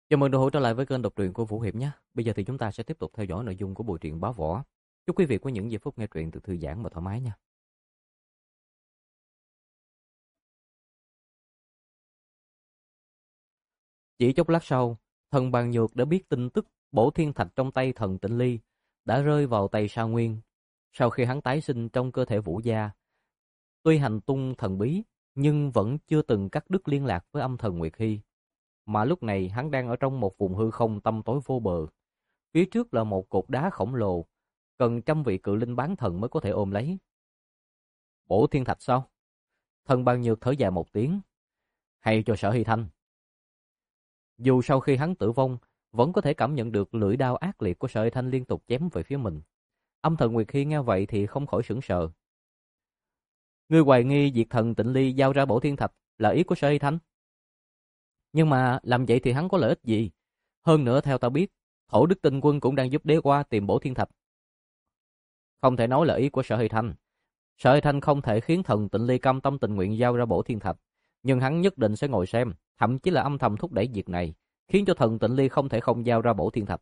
Chào mừng đồng hữu trở lại với kênh đọc truyện của Vũ Hiệp nhé. Bây giờ thì chúng ta sẽ tiếp tục theo dõi nội dung của bộ truyện Bá Võ. Chúc quý vị có những giây phút nghe truyện từ thư giãn và thoải mái nha. Chỉ chốc lát sau, thần Bàn Nhược đã biết tin tức bổ thiên thạch trong tay thần Tịnh Ly đã rơi vào tay Sa Nguyên. Sau khi hắn tái sinh trong cơ thể Vũ Gia, tuy hành tung thần bí nhưng vẫn chưa từng cắt đứt liên lạc với âm thần Nguyệt Hy. Mà lúc này hắn đang ở trong một vùng hư không tăm tối vô bờ. Phía trước là một cột đá khổng lồ, cần trăm vị cự linh bán thần mới có thể ôm lấy. Bổ thiên thạch sao? Thần Bàn Nhược thở dài một tiếng. Hay cho Sở Hy Thanh. Dù sau khi hắn tử vong, vẫn có thể cảm nhận được lưỡi đao ác liệt của Sở Hy Thanh liên tục chém về phía mình. Âm thần Nguyệt Hy nghe vậy thì không khỏi sững sờ. Ngươi hoài nghi diệt thần Tịnh Ly giao ra bổ thiên thạch là ý của Sở Hy Thanh. Nhưng mà làm vậy thì hắn có lợi ích gì? Hơn nữa theo ta biết, Thổ Đức Tinh Quân cũng đang giúp đế qua tìm bổ thiên thạch. Không thể nói là ý của Sở Hy Thanh. Sở Hy Thanh không thể khiến thần Tịnh Ly cam tâm tình nguyện giao ra bổ thiên thạch, nhưng hắn nhất định sẽ ngồi xem, thậm chí là âm thầm thúc đẩy việc này, khiến cho thần Tịnh Ly không thể không giao ra bổ thiên thạch.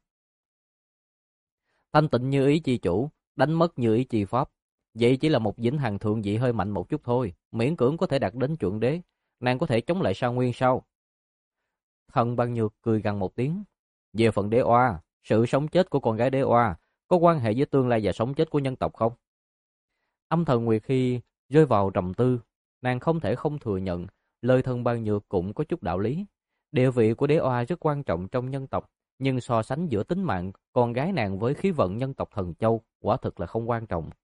Thanh tịnh như ý chi chủ, đánh mất như ý chi pháp. Vậy chỉ là một vĩnh hằng thượng vị hơi mạnh một chút thôi, miễn cưỡng có thể đạt đến chuẩn đế. Nàng có thể chống lại Sa Nguyên sao? Thần Băng Nhược cười gằn một tiếng. Về phần đế oa, sự sống chết của con gái đế oa có quan hệ với tương lai và sống chết của nhân tộc không? Âm thần Nguyệt Hy rơi vào trầm tư, nàng không thể không thừa nhận, lời thần Băng Nhược cũng có chút đạo lý. Địa vị của đế oa rất quan trọng trong nhân tộc, nhưng so sánh giữa tính mạng con gái nàng với khí vận nhân tộc Thần Châu, quả thực là không quan trọng.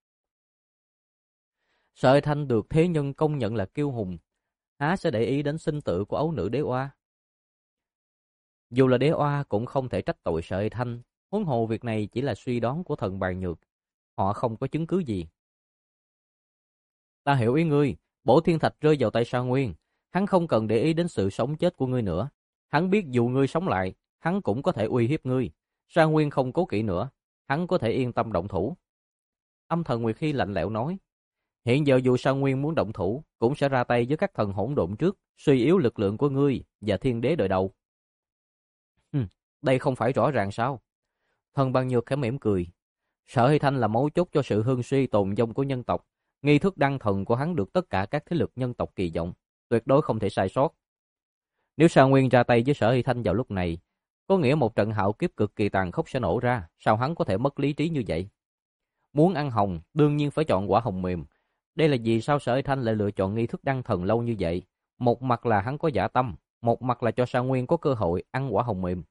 Sợi Thanh được thế nhân công nhận là kiêu hùng, há sẽ để ý đến sinh tử của ấu nữ đế oa? Dù là đế oa cũng không thể trách tội Sợi Thanh, huống hồ việc này chỉ là suy đoán của thần Bàn Nhược, họ không có chứng cứ gì. Ta hiểu ý ngươi, bổ thiên thạch rơi vào tay Sa Nguyên, hắn không cần để ý đến sự sống chết của ngươi nữa. Hắn biết dù ngươi sống lại, hắn cũng có thể uy hiếp ngươi. Sa Nguyên không cố kỵ nữa, hắn có thể yên tâm động thủ. Âm thần Nguyệt Hy lạnh lẽo nói, hiện giờ dù Sa Nguyên muốn động thủ, cũng sẽ ra tay với các thần hỗn độn trước, suy yếu lực lượng của ngươi và thiên đế đời đầu. Đây không phải rõ ràng sao? Thần Ban Nhược khẽ mỉm cười. Sở Hy Thanh là mấu chốt cho sự hưng suy tồn vong của nhân tộc. Nghi thức đăng thần của hắn được tất cả các thế lực nhân tộc kỳ vọng, tuyệt đối không thể sai sót. Nếu Sa Nguyên ra tay với Sở Hy Thanh vào lúc này, có nghĩa một trận hạo kiếp cực kỳ tàn khốc sẽ nổ ra, sao hắn có thể mất lý trí như vậy? Muốn ăn hồng, đương nhiên phải chọn quả hồng mềm. Đây là vì sao Sở Hy Thanh lại lựa chọn nghi thức đăng thần lâu như vậy? Một mặt là hắn có dạ tâm, một mặt là cho Sa Nguyên có cơ hội ăn quả hồng mềm.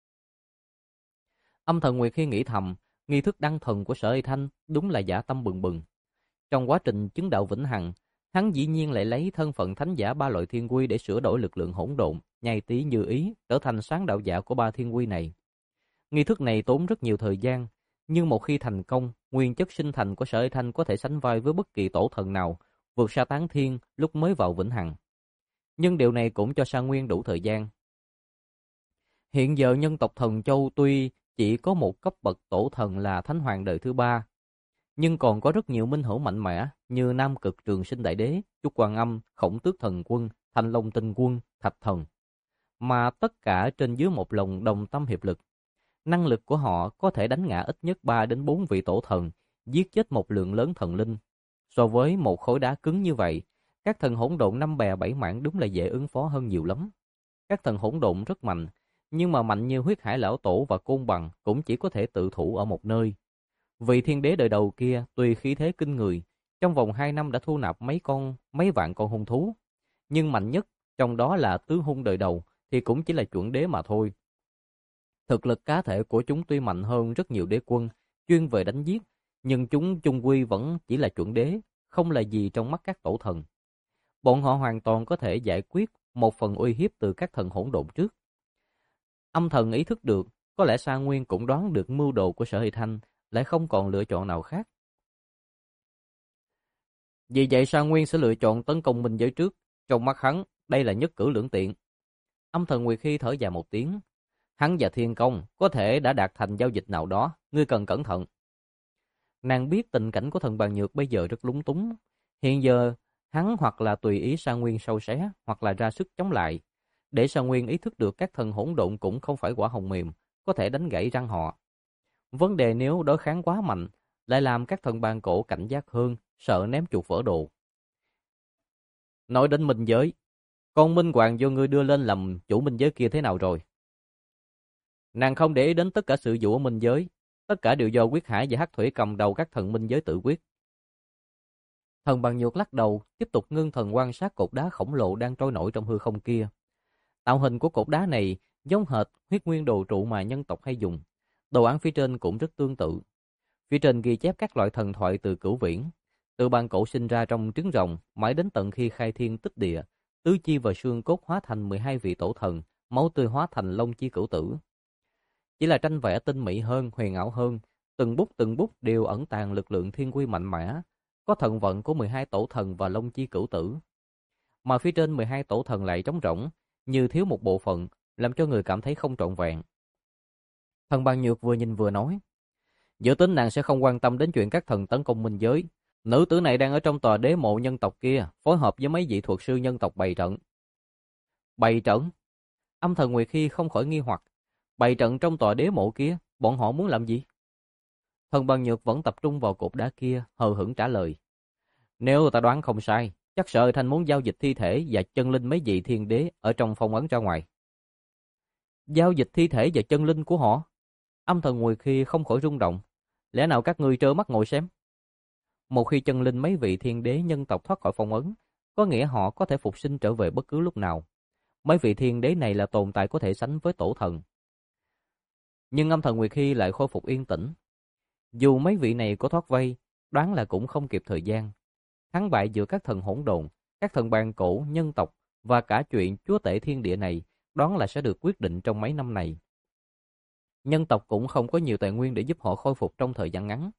Âm thần Nguyệt khi nghĩ thầm, nghi thức đăng thần của Sở Hy Thanh đúng là dã tâm bừng bừng. Trong quá trình chứng đạo vĩnh hằng, hắn dĩ nhiên lại lấy thân phận thánh giả ba loại thiên quy để sửa đổi lực lượng hỗn độn, nhai tí như ý, trở thành sáng đạo giả của ba thiên quy này. Nghi thức này tốn rất nhiều thời gian, nhưng một khi thành công, nguyên chất sinh thành của Sở Hy Thanh có thể sánh vai với bất kỳ tổ thần nào, vượt xa tán thiên lúc mới vào vĩnh hằng. Nhưng điều này cũng cho Sa Nguyên đủ thời gian. Hiện giờ nhân tộc Thần Châu tuy chỉ có một cấp bậc tổ thần là Thánh Hoàng đời thứ ba, nhưng còn có rất nhiều minh hữu mạnh mẽ như Nam Cực Trường Sinh Đại Đế, Trúc Quan Âm, Khổng Tước Thần Quân, Thanh Long Tinh Quân, Thạch Thần, mà tất cả trên dưới một lòng đồng tâm hiệp lực. Năng lực của họ có thể đánh ngã ít nhất 3 đến 4 vị tổ thần, giết chết một lượng lớn thần linh. So với một khối đá cứng như vậy, các thần hỗn độn năm bè bảy mảng đúng là dễ ứng phó hơn nhiều lắm. Các thần hỗn độn rất mạnh, nhưng mà mạnh như Huyết Hải Lão Tổ và Côn Bằng cũng chỉ có thể tự thủ ở một nơi. Vị thiên đế đời đầu kia tuy khí thế kinh người, trong vòng 2 năm đã thu nạp mấy vạn con hung thú, nhưng mạnh nhất trong đó là tứ hung đời đầu thì cũng chỉ là chuẩn đế mà thôi. Thực lực cá thể của chúng tuy mạnh hơn rất nhiều đế quân chuyên về đánh giết, nhưng chúng chung quy vẫn chỉ là chuẩn đế, không là gì trong mắt các tổ thần. Bọn họ hoàn toàn có thể giải quyết một phần uy hiếp từ các thần hỗn độn trước. Âm thần ý thức được, có lẽ Sa Nguyên cũng đoán được mưu đồ của Sở Hy Thanh, lại không còn lựa chọn nào khác. Vì vậy Sa Nguyên sẽ lựa chọn tấn công minh giới trước, trong mắt hắn, đây là nhất cử lưỡng tiện. Âm thần Nguyệt Hy thở dài một tiếng, hắn và Thiên Công có thể đã đạt thành giao dịch nào đó, ngươi cần cẩn thận. Nàng biết tình cảnh của thần Bàn Nhược bây giờ rất lúng túng, hiện giờ hắn hoặc là tùy ý Sa Nguyên sâu xé, hoặc là ra sức chống lại. để Sa Nguyên ý thức được các thần hỗn độn cũng không phải quả hồng mềm, có thể đánh gãy răng họ. Vấn đề nếu đối kháng quá mạnh, lại làm các thần bàn cổ cảnh giác hơn, sợ ném chuột vỡ đồ. Nói đến minh giới, con minh hoàng do ngươi đưa lên làm chủ minh giới kia thế nào rồi? Nàng không để ý đến tất cả sự vụ ở minh giới, tất cả đều do Quyết Hải và Hắc Thủy cầm đầu các thần minh giới tự quyết. Thần Bằng Nhược lắc đầu, tiếp tục ngưng thần quan sát cột đá khổng lồ đang trôi nổi trong hư không kia. Tạo hình của cột đá này giống hệt huyết nguyên đồ trụ mà nhân tộc hay dùng. Đồ án phía trên cũng rất tương tự. Phía trên ghi chép các loại thần thoại từ cửu viễn, từ bàn cổ sinh ra trong trứng rồng, mãi đến tận khi khai thiên tích địa, tứ chi và xương cốt hóa thành 12 vị tổ thần, máu tươi hóa thành long chi cửu tử. Chỉ là tranh vẽ tinh mỹ hơn, huyền ảo hơn, từng bút đều ẩn tàng lực lượng thiên quy mạnh mẽ, có thần vận của 12 tổ thần và long chi cửu tử. Mà phía trên 12 tổ thần lại trống rỗng, như thiếu một bộ phận, làm cho người cảm thấy không trọn vẹn. Thần Ban Nhược vừa nhìn vừa nói, dự tính nàng sẽ không quan tâm đến chuyện các thần tấn công minh giới. Nữ tử này đang ở trong tòa đế mộ nhân tộc kia, phối hợp với mấy vị thuật sư nhân tộc bày trận. Bày trận? Âm Thần Nguyệt Khi không khỏi nghi hoặc, bày trận trong tòa đế mộ kia, bọn họ muốn làm gì? Thần Ban Nhược vẫn tập trung vào cột đá kia, hờ hững trả lời. Nếu ta đoán không sai, chắc Sở Thanh muốn giao dịch thi thể và chân linh mấy vị thiên đế ở trong phong ấn ra ngoài. Giao dịch thi thể và chân linh của họ? Âm Thần Nguyệt Khi không khỏi rung động. Lẽ nào các ngươi trơ mắt ngồi xem? Một khi chân linh mấy vị thiên đế nhân tộc thoát khỏi phong ấn, có nghĩa họ có thể phục sinh trở về bất cứ lúc nào. Mấy vị thiên đế này là tồn tại có thể sánh với tổ thần. Nhưng Âm Thần Nguyệt Khi lại khôi phục yên tĩnh. Dù mấy vị này có thoát vây, đoán là cũng không kịp thời gian. Thắng bại giữa các thần hỗn độn, các thần bàn cổ, nhân tộc và cả chuyện chúa tể thiên địa này, đoán là sẽ được quyết định trong mấy năm này. Nhân tộc cũng không có nhiều tài nguyên để giúp họ khôi phục trong thời gian ngắn.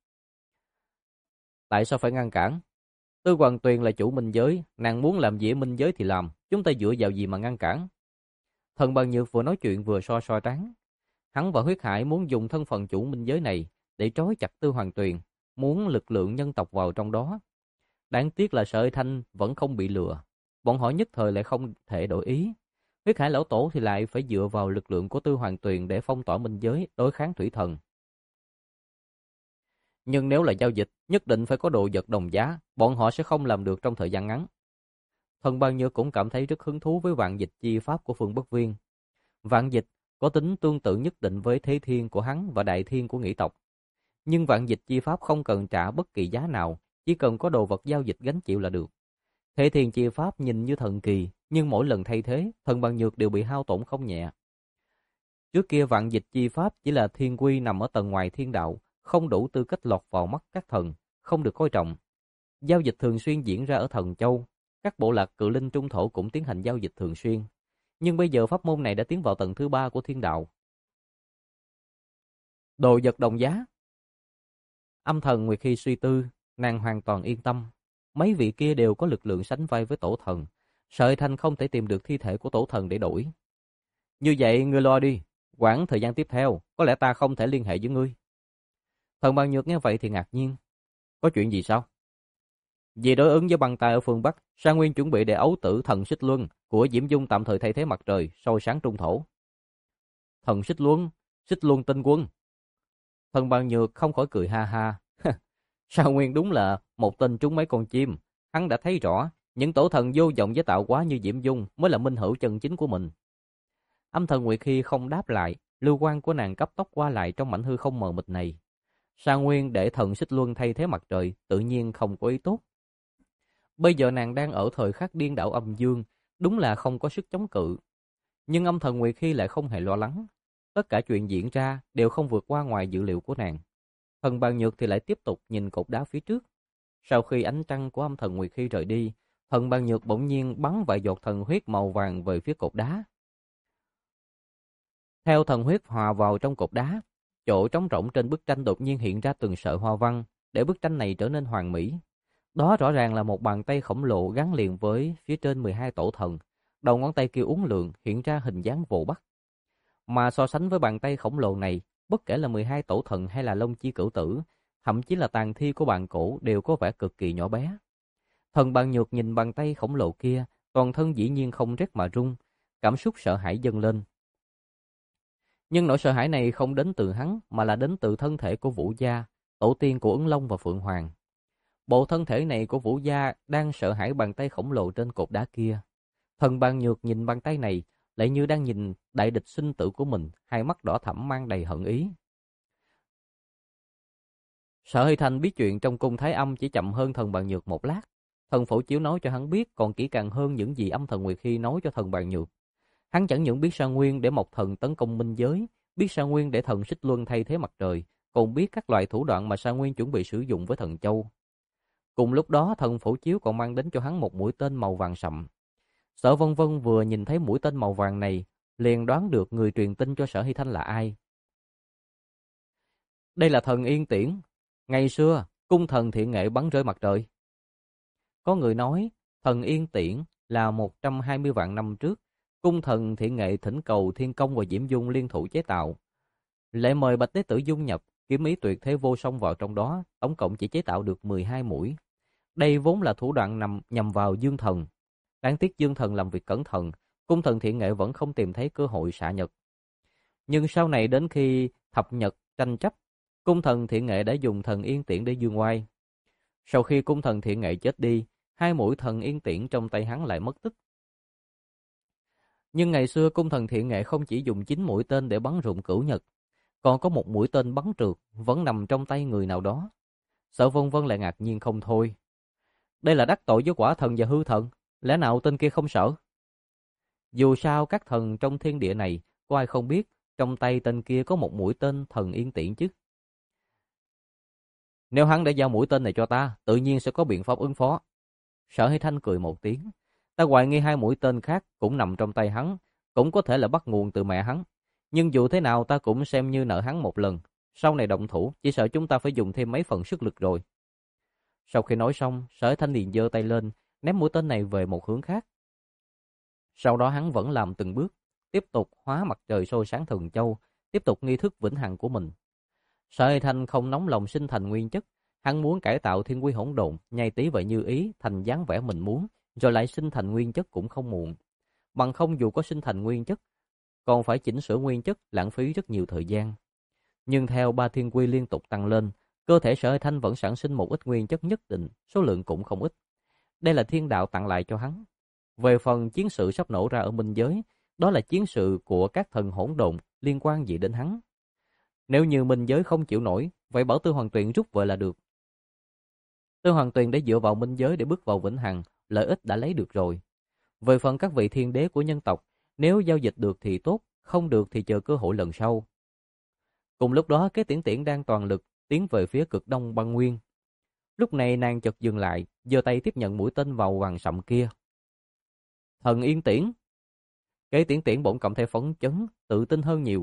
Tại sao phải ngăn cản? Tư Hoàng Tuyền là chủ minh giới, nàng muốn làm gì ở minh giới thì làm, chúng ta dựa vào gì mà ngăn cản? Thần Bằng Nhược vừa nói chuyện vừa so trán. Hắn và Huyết Hải muốn dùng thân phận chủ minh giới này để trói chặt Tư Hoàng Tuyền, muốn lực lượng nhân tộc vào trong đó. Đáng tiếc là Sở Thanh vẫn không bị lừa, bọn họ nhất thời lại không thể đổi ý. Huyết Hải lão tổ thì lại phải dựa vào lực lượng của Tư Hoàng Tuyền để phong tỏa minh giới đối kháng thủy thần. Nhưng nếu là giao dịch, nhất định phải có đồ vật đồng giá, bọn họ sẽ không làm được trong thời gian ngắn. Thần Ban Nhược cũng cảm thấy rất hứng thú với vạn dịch chi pháp của Phương Bất Viên. Vạn dịch có tính tương tự nhất định với thế thiên của hắn và đại thiên của nghĩ tộc. Nhưng vạn dịch chi pháp không cần trả bất kỳ giá nào, chỉ cần có đồ vật giao dịch gánh chịu là được. Thế thiên chi pháp nhìn như thần kỳ, nhưng mỗi lần thay thế, Thần Ban Nhược đều bị hao tổn không nhẹ. Trước kia vạn dịch chi pháp chỉ là thiên quy nằm ở tầng ngoài thiên đạo, không đủ tư cách lọt vào mắt các thần, không được coi trọng. Giao dịch thường xuyên diễn ra ở Thần Châu, các bộ lạc cự linh trung thổ cũng tiến hành giao dịch thường xuyên. Nhưng bây giờ pháp môn này đã tiến vào tầng thứ 3 của thiên đạo. Đồ vật đồng giá. Âm Thần Nguyệt Khi suy tư, nàng hoàn toàn yên tâm. Mấy vị kia đều có lực lượng sánh vai với tổ thần. Sợi Thanh không thể tìm được thi thể của tổ thần để đổi. Như vậy ngươi lo đi, quãng thời gian tiếp theo, có lẽ ta không thể liên hệ với ngươi. Thần Ban Nhược nghe vậy thì ngạc nhiên. Có chuyện gì sao? Vì đối ứng với băng tay ở phương Bắc, Sa Nguyên chuẩn bị để ấu tử thần Xích Luân của Diễm Dung tạm thời thay thế mặt trời, soi sáng trung thổ. Thần Xích Luân tinh quân. Thần Ban Nhược không khỏi cười ha ha. Sa Nguyên đúng là một tên trúng mấy con chim. Hắn đã thấy rõ, những tổ thần vô vọng với tạo hóa như Diễm Dung mới là minh hữu chân chính của mình. Âm Thần Nguyệt Khi không đáp lại, lưu quang của nàng cấp tốc qua lại trong mảnh hư không mờ mịt này. Sa Nguyên để thần Xích Luân thay thế mặt trời, tự nhiên không có ý tốt. Bây giờ nàng đang ở thời khắc điên đảo âm dương, đúng là không có sức chống cự. Nhưng Âm Thần Nguyệt Khi lại không hề lo lắng. Tất cả chuyện diễn ra đều không vượt qua ngoài dự liệu của nàng. Thần Ban Nhược thì lại tiếp tục nhìn cột đá phía trước. Sau khi ánh trăng của Âm Thần Nguyệt Khi rời đi, Thần Ban Nhược bỗng nhiên bắn vài giọt thần huyết màu vàng về phía cột đá. Theo thần huyết hòa vào trong cột đá, chỗ trống rỗng trên bức tranh đột nhiên hiện ra từng sợi hoa văn, để bức tranh này trở nên hoàn mỹ. Đó rõ ràng là một bàn tay khổng lồ gắn liền với phía trên 12 tổ thần, đầu ngón tay kia uốn lượn hiện ra hình dáng vồ bắt. Mà so sánh với bàn tay khổng lồ này, bất kể là 12 tổ thần hay là Long Chi Cửu Tử, thậm chí là tàn thi của bàn cổ đều có vẻ cực kỳ nhỏ bé. Thần Ban Nhược nhìn bàn tay khổng lồ kia, toàn thân dĩ nhiên không rét mà run, cảm xúc sợ hãi dâng lên. Nhưng nỗi sợ hãi này không đến từ hắn mà là đến từ thân thể của Vũ Gia, tổ tiên của Ứng Long và Phượng Hoàng. Bộ thân thể này của Vũ Gia đang sợ hãi bàn tay khổng lồ trên cột đá kia. Thần Bàn Nhược nhìn bàn tay này lại như đang nhìn đại địch sinh tử của mình, hai mắt đỏ thẫm mang đầy hận ý. Sở Hy Thanh biết chuyện trong cung Thái Âm chỉ chậm hơn Thần Bàn Nhược một lát. Thần Phổ Chiếu nói cho hắn biết còn kỹ càng hơn những gì Âm Thần Nguyệt Hy nói cho Thần Bàn Nhược. Hắn chẳng những biết Sa Nguyên để Mộc Thần tấn công minh giới, biết Sa Nguyên để thần Xích Luân thay thế mặt trời, còn biết các loại thủ đoạn mà Sa Nguyên chuẩn bị sử dụng với thần châu. Cùng lúc đó, Thần Phổ Chiếu còn mang đến cho hắn một mũi tên màu vàng sậm. Sở Vân Vân vừa nhìn thấy mũi tên màu vàng này, liền đoán được người truyền tin cho Sở Hy Thanh là ai. Đây là thần Yên Tiễn. Ngày xưa, cung thần Thiện Nghệ bắn rơi mặt trời. Có người nói, thần Yên Tiễn là 120 vạn năm trước, cung thần Thiện Nghệ thỉnh cầu Thiên Công và Diễm Dung liên thủ chế tạo. Lại mời Bạch Tế Tử dung nhập kiếm ý tuyệt thế vô song vào trong đó, tổng cộng chỉ chế tạo được 12 mũi. Đây vốn là thủ đoạn nhằm vào Dương Thần. Đáng tiếc Dương Thần làm việc cẩn thận, cung thần Thiện Nghệ vẫn không tìm thấy cơ hội xạ nhật. Nhưng sau này đến khi thập nhật tranh chấp, cung thần Thiện Nghệ đã dùng thần Yên Tiễn để dương oai. Sau khi cung thần Thiện Nghệ chết đi, hai mũi thần Yên Tiễn trong tay hắn lại mất tích. Nhưng ngày xưa cung thần Thiện Nghệ không chỉ dùng 9 mũi tên để bắn rụng cửu nhật, còn có một mũi tên bắn trượt vẫn nằm trong tay người nào đó. Sở Vân Vân lại ngạc nhiên không thôi. Đây là đắc tội với quả thần và hư thần, lẽ nào tên kia không sợ? Dù sao các thần trong thiên địa này, có ai không biết trong tay tên kia có một mũi tên thần Yên Tiễn chứ? Nếu hắn đã giao mũi tên này cho ta, tự nhiên sẽ có biện pháp ứng phó. Sở Hy Thanh cười một tiếng. Ta hoài nghi hai mũi tên khác cũng nằm trong tay hắn, cũng có thể là bắt nguồn từ mẹ hắn. Nhưng dù thế nào ta cũng xem như nợ hắn một lần. Sau này động thủ, chỉ sợ chúng ta phải dùng thêm mấy phần sức lực rồi. Sau khi nói xong, Sở Hy Thanh liền giơ tay lên, ném mũi tên này về một hướng khác. Sau đó hắn vẫn làm từng bước, tiếp tục hóa mặt trời soi sáng Thần Châu, tiếp tục nghi thức vĩnh hằng của mình. Sở Hy Thanh không nóng lòng sinh thành nguyên chất, hắn muốn cải tạo thiên quy hỗn độn, nhai tí và như ý thành dáng vẻ mình muốn, rồi lại sinh thành nguyên chất cũng không muộn. Bằng không dù có sinh thành nguyên chất, còn phải chỉnh sửa nguyên chất, lãng phí rất nhiều thời gian. Nhưng theo ba thiên quy liên tục tăng lên, cơ thể Sở Hy Thanh vẫn sản sinh một ít nguyên chất nhất định, số lượng cũng không ít. Đây là thiên đạo tặng lại cho hắn. Về phần chiến sự sắp nổ ra ở minh giới, đó là chiến sự của các thần hỗn độn, liên quan gì đến hắn. Nếu như minh giới không chịu nổi, vậy bảo Tư Hoàng Tuyền rút về là được. Tư Hoàng Tuyền đã dựa vào minh giới để bước vào vĩnh hằng, lợi ích đã lấy được rồi. Về phần các vị thiên đế của nhân tộc, nếu giao dịch được thì tốt, không được thì chờ cơ hội lần sau. Cùng lúc đó, cái Tiễn Tiễn đang toàn lực tiến về phía cực đông băng nguyên. Lúc này nàng chợt dừng lại, giơ tay tiếp nhận mũi tên màu vàng sậm kia. Thần Yên Tiễn. Cái Tiễn Tiễn bỗng cộng thêm phấn chấn, tự tin hơn nhiều.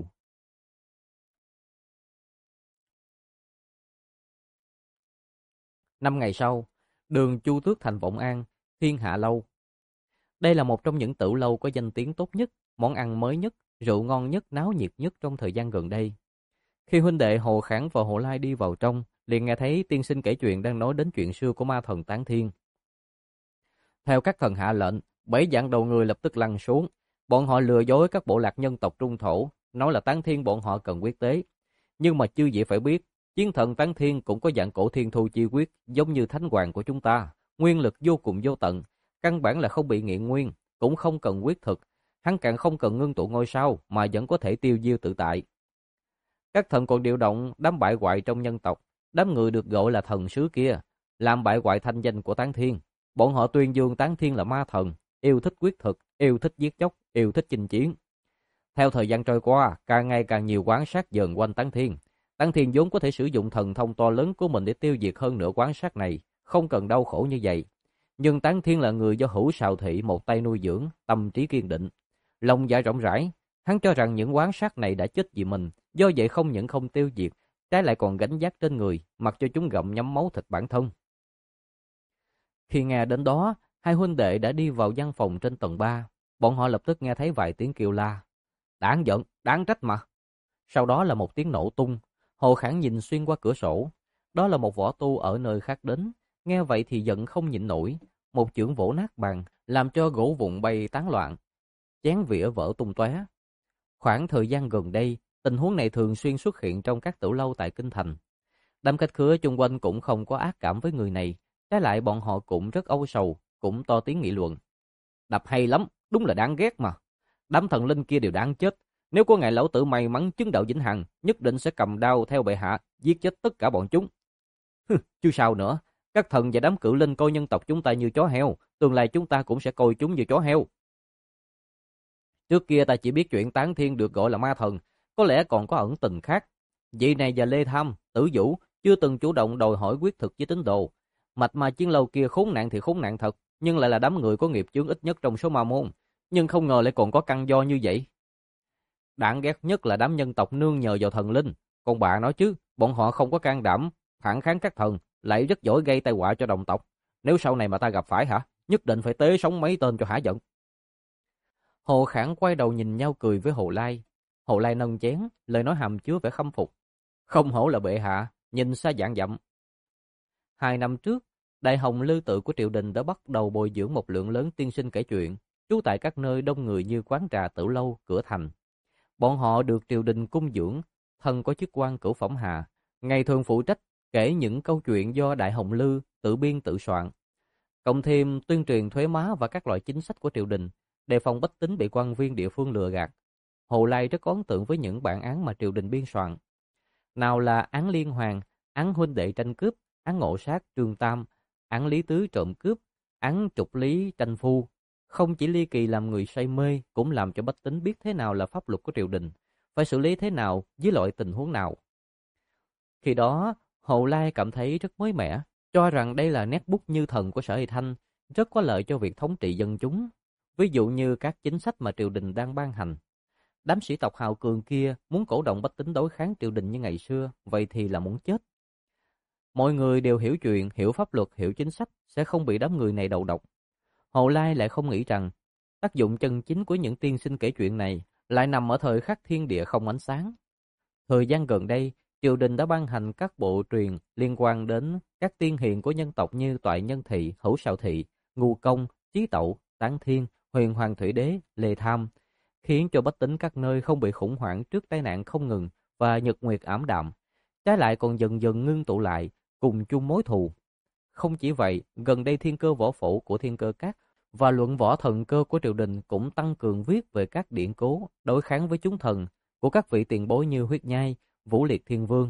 Năm ngày sau, đường Chu Tước thành Vọng An, Thiên Hạ Lâu. Đây là một trong những tửu lâu có danh tiếng tốt nhất, món ăn mới nhất, rượu ngon nhất, náo nhiệt nhất trong thời gian gần đây. Khi huynh đệ Hồ Khảng và Hồ Lai đi vào trong, liền nghe thấy tiên sinh kể chuyện đang nói đến chuyện xưa của ma thần Tán Thiên. Theo các thần hạ lệnh, 7 vạn đầu người lập tức lăn xuống. Bọn họ lừa dối các bộ lạc nhân tộc Trung Thổ, nói là Tán Thiên bọn họ cần quyết tế. Nhưng mà chư vị phải biết, chiến thần Tán Thiên cũng có dạng cổ thiên thu chi quyết, giống như thánh hoàng của chúng ta, nguyên lực vô cùng vô tận, căn bản là không bị nghiện nguyên, cũng không cần quyết thực, hắn càng không cần ngưng tụ ngôi sao mà vẫn có thể tiêu diêu tự tại. Các thần còn điều động đám bại hoại trong nhân tộc, đám người được gọi là thần sứ kia, làm bại hoại thanh danh của Tán Thiên. Bọn họ tuyên dương Tán Thiên là ma thần, yêu thích quyết thực, yêu thích giết chóc, yêu thích chinh chiến. Theo thời gian trôi qua, càng ngày càng nhiều quán sát dần quanh Tán Thiên. Tán Thiên vốn có thể sử dụng thần thông to lớn của mình để tiêu diệt hơn nửa quán sát này, không cần đau khổ như vậy. Nhưng Tán Thiên là người do Hữu Sào Thị một tay nuôi dưỡng, tâm trí kiên định, lòng dạ rộng rãi. Hắn cho rằng những quán sát này đã chết vì mình, do vậy không những không tiêu diệt, trái lại còn gánh vác trên người, mặc cho chúng gặm nhấm máu thịt bản thân. Khi nghe đến đó, hai huynh đệ đã đi vào văn phòng trên tầng 3. Bọn họ lập tức nghe thấy vài tiếng kêu la. Đáng giận, đáng trách mà. Sau đó là một tiếng nổ tung. Hồ Khảng nhìn xuyên qua cửa sổ. Đó là một võ tu ở nơi khác đến. Nghe vậy thì giận không nhịn nổi. Một chưởng vỗ nát bàn, làm cho gỗ vụn bay tán loạn. chén vỉa vỡ tung tóe. Khoảng thời gian gần đây, tình huống này thường xuyên xuất hiện trong các tiểu lâu tại kinh thành. Đám khách khứa chung quanh cũng không có ác cảm với người này, trái lại bọn họ cũng rất âu sầu, cũng to tiếng nghị luận. Đập hay lắm, đúng là đáng ghét mà. Đám thần linh kia đều đáng chết. Nếu có ngài lão tử may mắn chứng đạo vĩnh hằng, nhất định sẽ cầm đao theo bệ hạ, giết chết tất cả bọn chúng. Chứ sao nữa, các thần và đám cự linh coi nhân tộc chúng ta như chó heo, tương lai chúng ta cũng sẽ coi chúng như chó heo. Trước kia ta chỉ biết chuyện Tán Thiên được gọi là ma thần, có lẽ còn có ẩn tình khác. Vị này và Lê Tham, Tử Vũ chưa từng chủ động đòi hỏi quyết thực với tín đồ. Mạch mà chiến lâu kia khốn nạn thì khốn nạn thật, nhưng lại là đám người có nghiệp chướng ít nhất trong số ma môn. Nhưng không ngờ lại còn có căn do như vậy. Đáng ghét nhất là đám nhân tộc nương nhờ vào thần linh. Còn bà nói chứ, bọn họ không có can đảm phản kháng các thần, lại rất giỏi gây tai họa cho đồng tộc. Nếu sau này mà ta gặp phải hả, nhất định phải tế sống mấy tên cho hả giận. Hồ Khản quay đầu nhìn nhau cười với Hồ Lai. Hồ Lai nâng chén, lời nói hàm chứa vẻ khâm phục. Không hổ là bệ hạ, nhìn xa vạn dặm. 2 năm trước, Đại Hồng Lư Tự của triều đình đã bắt đầu bồi dưỡng một lượng lớn tiên sinh kể chuyện, trú tại các nơi đông người như quán trà, tử lâu, cửa thành. Bọn họ được triều đình cung dưỡng, thân có chức quan cửu phẩm hạ, ngày thường phụ trách kể những câu chuyện do Đại Hồng Lư tự biên tự soạn, cộng thêm tuyên truyền thuế má và các loại chính sách của triều đình, đề phòng bách tính bị quan viên địa phương lừa gạt. Hồ Lai rất có ấn tượng với những bản án mà triều đình biên soạn. Nào là án liên hoàn, án huynh đệ tranh cướp, án ngộ sát Trương Tam, án Lý Tứ trộm cướp, án trục lý tranh phu. Không chỉ ly kỳ làm người say mê, cũng làm cho bách tính biết thế nào là pháp luật của triều đình, phải xử lý thế nào với loại tình huống nào. Khi đó, Hồ Lai cảm thấy rất mới mẻ, cho rằng đây là nét bút như thần của Sở Hy Thanh, rất có lợi cho việc thống trị dân chúng. Ví dụ như các chính sách mà triều đình đang ban hành. Đám sĩ tộc hào cường kia muốn cổ động bách tính đối kháng triều đình như ngày xưa, vậy thì là muốn chết. Mọi người đều hiểu chuyện, hiểu pháp luật, hiểu chính sách, sẽ không bị đám người này đầu độc. Hồ Lai lại không nghĩ rằng tác dụng chân chính của những tiên sinh kể chuyện này lại nằm ở thời khắc thiên địa không ánh sáng. Thời gian gần đây, triều đình đã ban hành các bộ truyền liên quan đến các tiên hiền của nhân tộc như Toại Nhân Thị, Hữu Sào Thị, Ngu Công, Chí Tậu, Tán Thiên, Huyền Hoàng Thủy Đế, Lê Tham, khiến cho bách tính các nơi không bị khủng hoảng trước tai nạn không ngừng và nhật nguyệt ảm đạm, trái lại còn dần dần ngưng tụ lại, cùng chung mối thù. Không chỉ vậy, gần đây Thiên Cơ Võ Phổ của Thiên Cơ Các và Luận Võ Thần Cơ của triều đình cũng tăng cường viết về các điển cố đối kháng với chúng thần của các vị tiền bối như Huyết Nhai, Vũ Liệt Thiên Vương.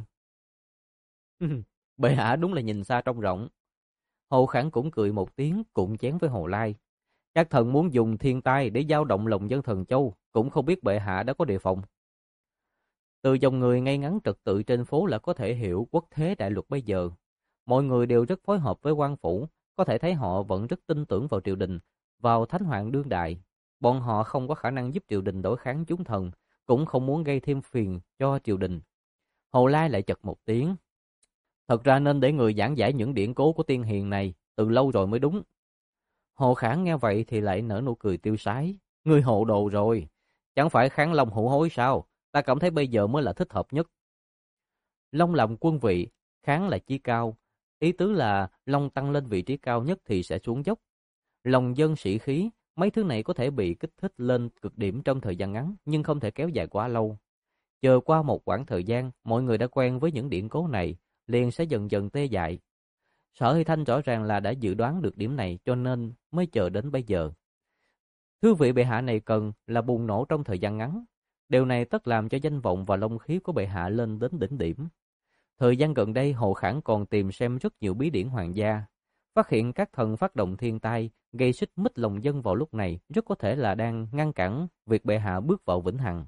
Bệ hạ đúng là nhìn xa trông rộng. Hồ Khản cũng cười một tiếng, cụm chén với Hồ Lai. Các thần muốn dùng thiên tai để dao động lòng dân Thần Châu, cũng không biết bệ hạ đã có đề phòng. Từ dòng người ngay ngắn trật tự trên phố là có thể hiểu quốc thế đại luật bây giờ. Mọi người đều rất phối hợp với quan phủ, có thể thấy họ vẫn rất tin tưởng vào triều đình, vào thánh hoàng đương đại. Bọn họ không có khả năng giúp triều đình đối kháng chúng thần, cũng không muốn gây thêm phiền cho triều đình. Hồ Lai lại chật một tiếng. Thật ra nên để người giảng giải những điển cố của tiên hiền này từ lâu rồi mới đúng. Hồ Khản nghe vậy thì lại nở nụ cười tiêu sái. Ngươi hồ đồ rồi. Chẳng phải Kháng Long hữu hối sao? Ta cảm thấy bây giờ mới là thích hợp nhất. Long làm quân vị, Kháng là chí cao. Ý tứ là Long tăng lên vị trí cao nhất thì sẽ xuống dốc. Lòng dân sĩ khí, mấy thứ này có thể bị kích thích lên cực điểm trong thời gian ngắn, nhưng không thể kéo dài quá lâu. Chờ qua một quãng thời gian, mọi người đã quen với những điển cố này, liền sẽ dần dần tê dại. Sở Hy Thanh rõ ràng là đã dự đoán được điểm này cho nên mới chờ đến bây giờ. Thứ vị bệ hạ này cần là bùng nổ trong thời gian ngắn. Điều này tất làm cho danh vọng và long khí của bệ hạ lên đến đỉnh điểm. Thời gian gần đây Hồ Khản còn tìm xem rất nhiều bí điển hoàng gia. Phát hiện các thần phát động thiên tai, gây xích mích lòng dân vào lúc này rất có thể là đang ngăn cản việc bệ hạ bước vào vĩnh hằng.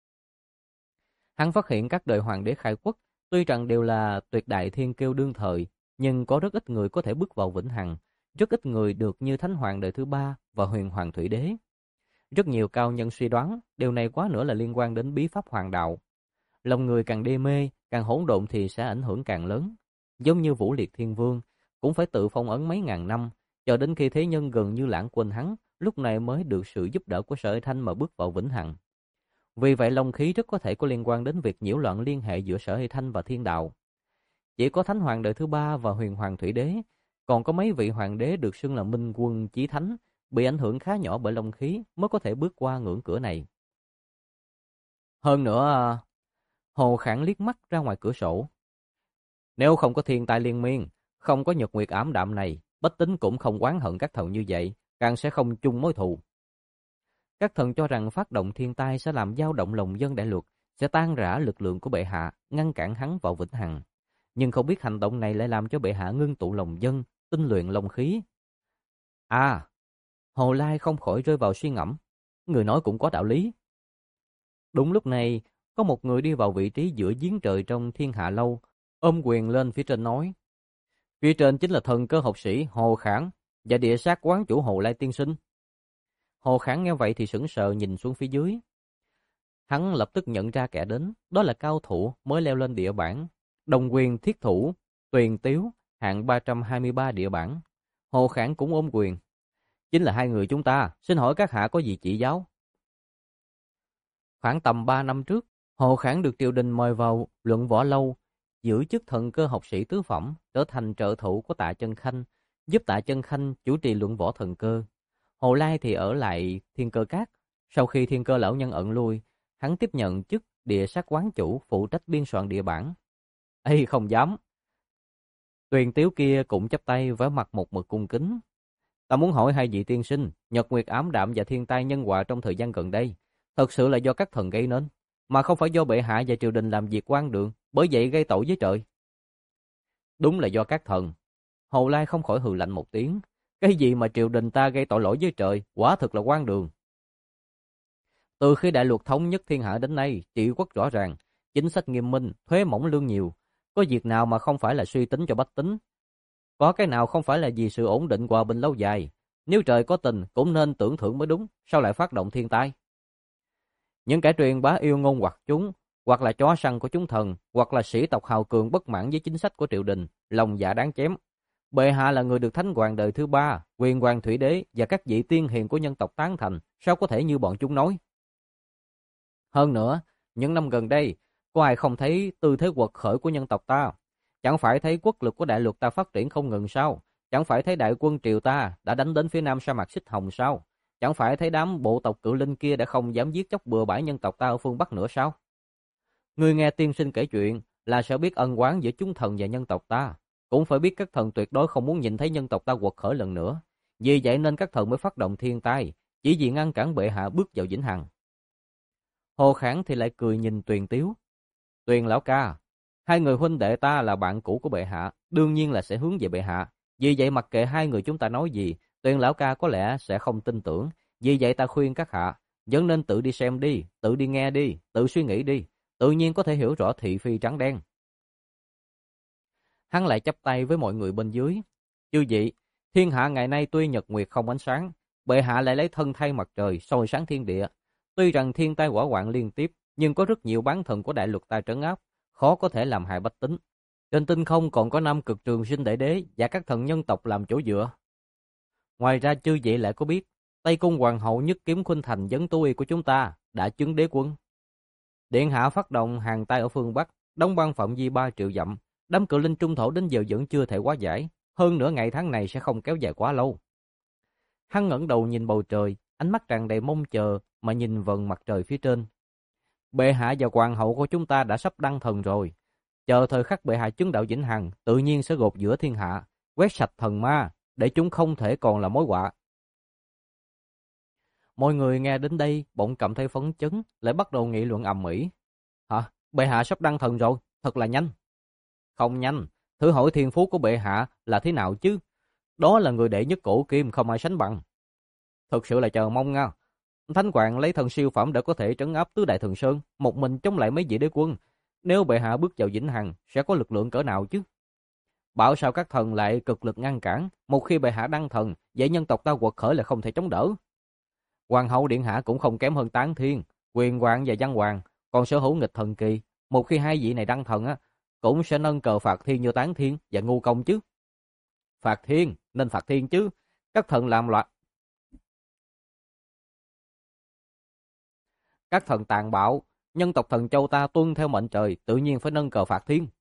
Hắn phát hiện các đời hoàng đế khai quốc, tuy rằng đều là tuyệt đại thiên kiêu đương thời, nhưng có rất ít người có thể bước vào vĩnh hằng, rất ít người được như Thánh Hoàng đời thứ 3 và Huyền Hoàng Thủy Đế. Rất nhiều cao nhân suy đoán, điều này quá nữa là liên quan đến bí pháp hoàng đạo. Lòng người càng đê mê, càng hỗn độn thì sẽ ảnh hưởng càng lớn. Giống như Vũ Liệt Thiên Vương, cũng phải tự phong ấn mấy ngàn năm, cho đến khi thế nhân gần như lãng quên hắn, lúc này mới được sự giúp đỡ của Sở Hy Thanh mà bước vào vĩnh hằng. Vì vậy long khí rất có thể có liên quan đến việc nhiễu loạn liên hệ giữa Sở Hy Thanh và thiên đạo. Chỉ có Thánh Hoàng đời thứ 3 và Huyền Hoàng Thủy Đế, còn có mấy vị hoàng đế được xưng là Minh Quân Chí Thánh, bị ảnh hưởng khá nhỏ bởi long khí mới có thể bước qua ngưỡng cửa này. Hơn nữa, Hồ Khản liếc mắt ra ngoài cửa sổ. Nếu không có thiên tai liên miên, không có nhật nguyệt ảm đạm này, Bách Tính cũng không oán hận các thần như vậy, càng sẽ không chung mối thù. Các thần cho rằng phát động thiên tai sẽ làm dao động lòng dân đại luật, sẽ tan rã lực lượng của bệ hạ, ngăn cản hắn vào vĩnh hằng. Nhưng không biết hành động này lại làm cho bệ hạ ngưng tụ lòng dân, tinh luyện long khí. À, Hồ Lai không khỏi rơi vào suy ngẫm. Người nói cũng có đạo lý. Đúng lúc này, có một người đi vào vị trí giữa giếng trời trong thiên hạ lâu, ôm quyền lên phía trên nói. Phía trên chính là thần cơ học sĩ Hồ Khản và địa sát quán chủ Hồ Lai tiên sinh. Hồ Khản nghe vậy thì sững sờ nhìn xuống phía dưới. Hắn lập tức nhận ra kẻ đến, đó là cao thủ mới leo lên địa bảng. Đồng quyền thiết thủ, Tuyền Tiếu, hạng 323 địa bảng. Hồ Khản cũng ôm quyền. Chính là hai người chúng ta, xin hỏi các hạ có gì chỉ giáo? Khoảng tầm 3 năm trước, Hồ Khản được triều đình mời vào luận võ lâu, giữ chức thần cơ học sĩ tứ phẩm, trở thành trợ thủ của Tạ Chân Khanh, giúp Tạ Chân Khanh chủ trì luận võ thần cơ. Hồ Lai thì ở lại Thiên Cơ Các. Sau khi Thiên Cơ lão nhân ẩn lui, hắn tiếp nhận chức địa sát quán chủ, phụ trách biên soạn địa bản. Ê, không dám. Tuyền Tiếu kia cũng chắp tay với mặt một mực cung kính. Ta muốn hỏi hai vị tiên sinh, nhật nguyệt ám đạm và thiên tai nhân họa trong thời gian gần đây, thật sự là do các thần gây nên, mà không phải do bệ hạ và triều đình làm việc quan đường, bởi vậy gây tội với trời. Đúng là do các thần. Hồ Lai không khỏi hừ lạnh một tiếng. Cái gì mà triều đình ta gây tội lỗi với trời, quả thực là quan đường. Từ khi đại luật thống nhất thiên hạ đến nay, trị quốc rõ ràng, chính sách nghiêm minh, thuế mỏng lương nhiều. Có việc nào mà không phải là suy tính cho bách tính? Có cái nào không phải là vì sự ổn định hòa bình lâu dài? Nếu trời có tình cũng nên tưởng thưởng mới đúng, sao lại phát động thiên tai? Những kẻ truyền bá yêu ngôn hoặc chúng, hoặc là chó săn của chúng thần, hoặc là sĩ tộc hào cường bất mãn với chính sách của triều đình, lòng dạ đáng chém. Bệ hạ là người được thánh hoàng đời thứ ba, quyền hoàng thủy đế và các vị tiên hiền của nhân tộc tán thành, sao có thể như bọn chúng nói? Hơn nữa, những năm gần đây, có ai không thấy tư thế quật khởi của nhân tộc ta? Chẳng phải thấy quốc lực của đại lục ta phát triển không ngừng sao? Chẳng phải thấy đại quân triều ta đã đánh đến phía nam sa mạc Xích Hồng sao? Chẳng phải thấy đám bộ tộc cự linh kia đã không dám giết chóc bừa bãi nhân tộc ta ở phương Bắc nữa sao? Người nghe tiên sinh kể chuyện là sẽ biết ân oán giữa chúng thần và nhân tộc ta. Cũng phải biết các thần tuyệt đối không muốn nhìn thấy nhân tộc ta quật khởi lần nữa. Vì vậy nên các thần mới phát động thiên tai, chỉ vì ngăn cản bệ hạ bước vào vĩnh hằng. Hồ Khản thì lại cười nhìn Tuyền Tiếu. Tuyền lão ca, hai người huynh đệ ta là bạn cũ của bệ hạ, đương nhiên là sẽ hướng về bệ hạ. Vì vậy mặc kệ hai người chúng ta nói gì, Tuyền lão ca có lẽ sẽ không tin tưởng. Vì vậy ta khuyên các hạ, vẫn nên tự đi xem đi, tự đi nghe đi, tự suy nghĩ đi. Tự nhiên có thể hiểu rõ thị phi trắng đen. Hắn lại chắp tay với mọi người bên dưới. Chư vị, thiên hạ ngày nay tuy nhật nguyệt không ánh sáng, bệ hạ lại lấy thân thay mặt trời, soi sáng thiên địa. Tuy rằng thiên tai hỏa hoạn liên tiếp, nhưng có rất nhiều bán thần của đại luật ta trấn áp, khó có thể làm hại bách tính. Trên tinh không còn có năm cực trường sinh đại đế và các thần nhân tộc làm chỗ dựa. Ngoài ra chư vị lại có biết, Tây Cung Hoàng hậu Nhất Kiếm Khuynh Thành Vấn Tu Y của chúng ta đã chứng đế quân. Điện hạ phát động hàng tai ở phương Bắc, đóng băng phạm vi 3 triệu dặm, đám cự linh trung thổ đến giờ vẫn chưa thể hóa giải, hơn nữa ngày tháng này sẽ không kéo dài quá lâu. Hắn ngẩng đầu nhìn bầu trời, ánh mắt tràn đầy mong chờ mà nhìn vầng mặt trời phía trên. Bệ hạ và hoàng hậu của chúng ta đã sắp đăng thần rồi, chờ thời khắc bệ hạ chứng đạo vĩnh hằng, tự nhiên sẽ gột giữa thiên hạ, quét sạch thần ma, để chúng không thể còn là mối họa. Mọi người nghe đến đây bỗng cảm thấy phấn chấn, lại bắt đầu nghị luận ầm ĩ. Hả? Bệ hạ sắp đăng thần rồi, thật là nhanh. Không nhanh, thử hỏi thiên phú của bệ hạ là thế nào chứ? Đó là người đệ nhất cổ kim không ai sánh bằng. Thực sự là chờ mong nha. Thánh Hoàng lấy thần siêu phẩm đã có thể trấn áp tứ đại thần sơn, một mình chống lại mấy vị đế quân. Nếu bệ hạ bước vào vĩnh hằng, sẽ có lực lượng cỡ nào chứ? Bảo sao các thần lại cực lực ngăn cản, một khi bệ hạ đăng thần, vậy nhân tộc ta quật khởi là không thể chống đỡ. Hoàng hậu điện hạ cũng không kém hơn Tán Thiên, Quyền Hoàng và Văn Hoàng, còn sở hữu nghịch thần kỳ. Một khi hai vị này đăng thần cũng sẽ nâng cờ phạt thiên như Tán Thiên và Ngu Công chứ. Phạt thiên, nên phạt thiên chứ. Các thần làm loạn. Các thần tàn bạo, nhân tộc thần châu ta tuân theo mệnh trời, tự nhiên phải nâng cờ phạt thiên.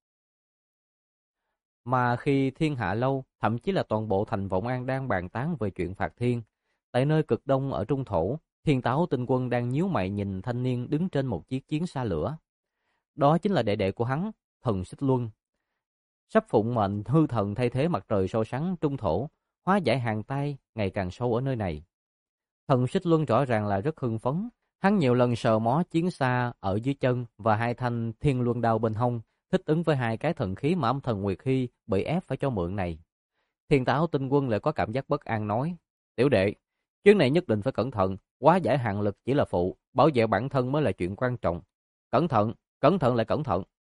Mà khi thiên hạ lâu, thậm chí là toàn bộ thành Vọng An đang bàn tán về chuyện phạt thiên, Tại nơi cực đông ở Trung Thổ, Thiên Táo Tinh Quân đang nhíu mày nhìn thanh niên đứng trên một chiếc chiến xa lửa. Đó chính là đệ đệ của hắn, Thần Xích Luân. Sắp phụng mệnh hư thần thay thế mặt trời soi sáng Trung Thổ, hóa giải hàng tai ngày càng sâu ở nơi này. Thần Xích Luân rõ ràng là rất hưng phấn. Hắn nhiều lần sờ mó chiến xa ở dưới chân và hai thanh thiên luân đao bên hông, thích ứng với hai cái thần khí mà âm thần Nguyệt Hy bị ép phải cho mượn này. Thiên Táo Tinh Quân lại có cảm giác bất an nói: "Tiểu đệ, chuyến này nhất định phải cẩn thận, quá giải hạn lực chỉ là phụ, bảo vệ bản thân mới là chuyện quan trọng. Cẩn thận lại cẩn thận."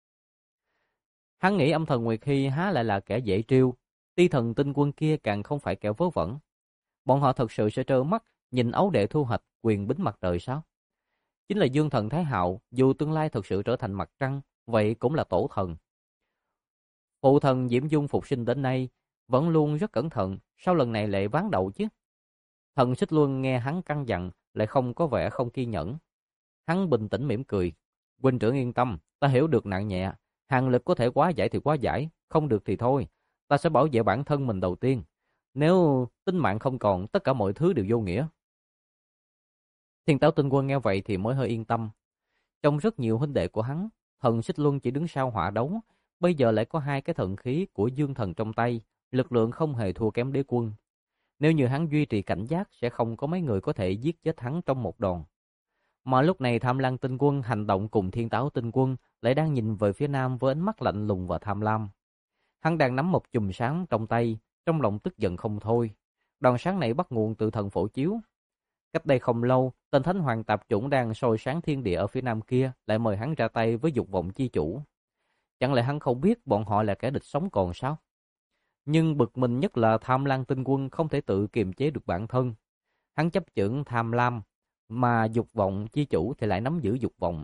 Hắn nghĩ âm thần Nguyệt Hy há lại là kẻ dễ trêu, Ti Thần Tinh Quân kia càng không phải kẻ vớ vẩn. Bọn họ thật sự sẽ trơ mắt nhìn ấu đệ thu hoạch quyền bính mặt trời sao? Chính là Dương Thần Thái Hạo, dù tương lai thật sự trở thành mặt trăng, vậy cũng là tổ thần. Phụ thần Diễm Dung phục sinh đến nay vẫn luôn rất cẩn thận, sao lần này lại ván đầu chứ? Thần Xích Luân nghe hắn căn dặn lại không có vẻ không kiên nhẫn. Hắn bình tĩnh mỉm cười: "Huynh trưởng yên tâm, ta hiểu được nặng nhẹ, hàng lực có thể quá giải thì quá giải, không được thì thôi, ta sẽ bảo vệ bản thân mình đầu tiên. Nếu tính mạng không còn, tất cả mọi thứ đều vô nghĩa." Thiên Táo Tinh Quân nghe vậy thì mới hơi yên tâm. Trong rất nhiều huynh đệ của hắn, Thần Xích Luân chỉ đứng sau hỏa đấu, bây giờ lại có hai cái thần khí của Dương Thần trong tay, lực lượng không hề thua kém đế quân. Nếu như hắn duy trì cảnh giác sẽ không có mấy người có thể giết chết hắn trong một đòn. Mà lúc này Tham Lang Tinh Quân hành động cùng Thiên Táo Tinh Quân lại đang nhìn về phía nam với ánh mắt lạnh lùng và tham lam. Hắn đang nắm một chùm sáng trong tay, trong lòng tức giận không thôi. Đòn sáng này bắt nguồn từ thần phổ chiếu. Cách đây không lâu, tên Thánh Hoàng Tạp Chủng đang soi sáng thiên địa ở phía nam kia lại mời hắn ra tay với dục vọng chi chủ. Chẳng lẽ hắn không biết bọn họ là kẻ địch sống còn sao? Nhưng bực mình nhất là Tham Lang Tinh Quân không thể tự kiềm chế được bản thân. Hắn chấp chưởng tham lam, mà dục vọng chi chủ thì lại nắm giữ dục vọng.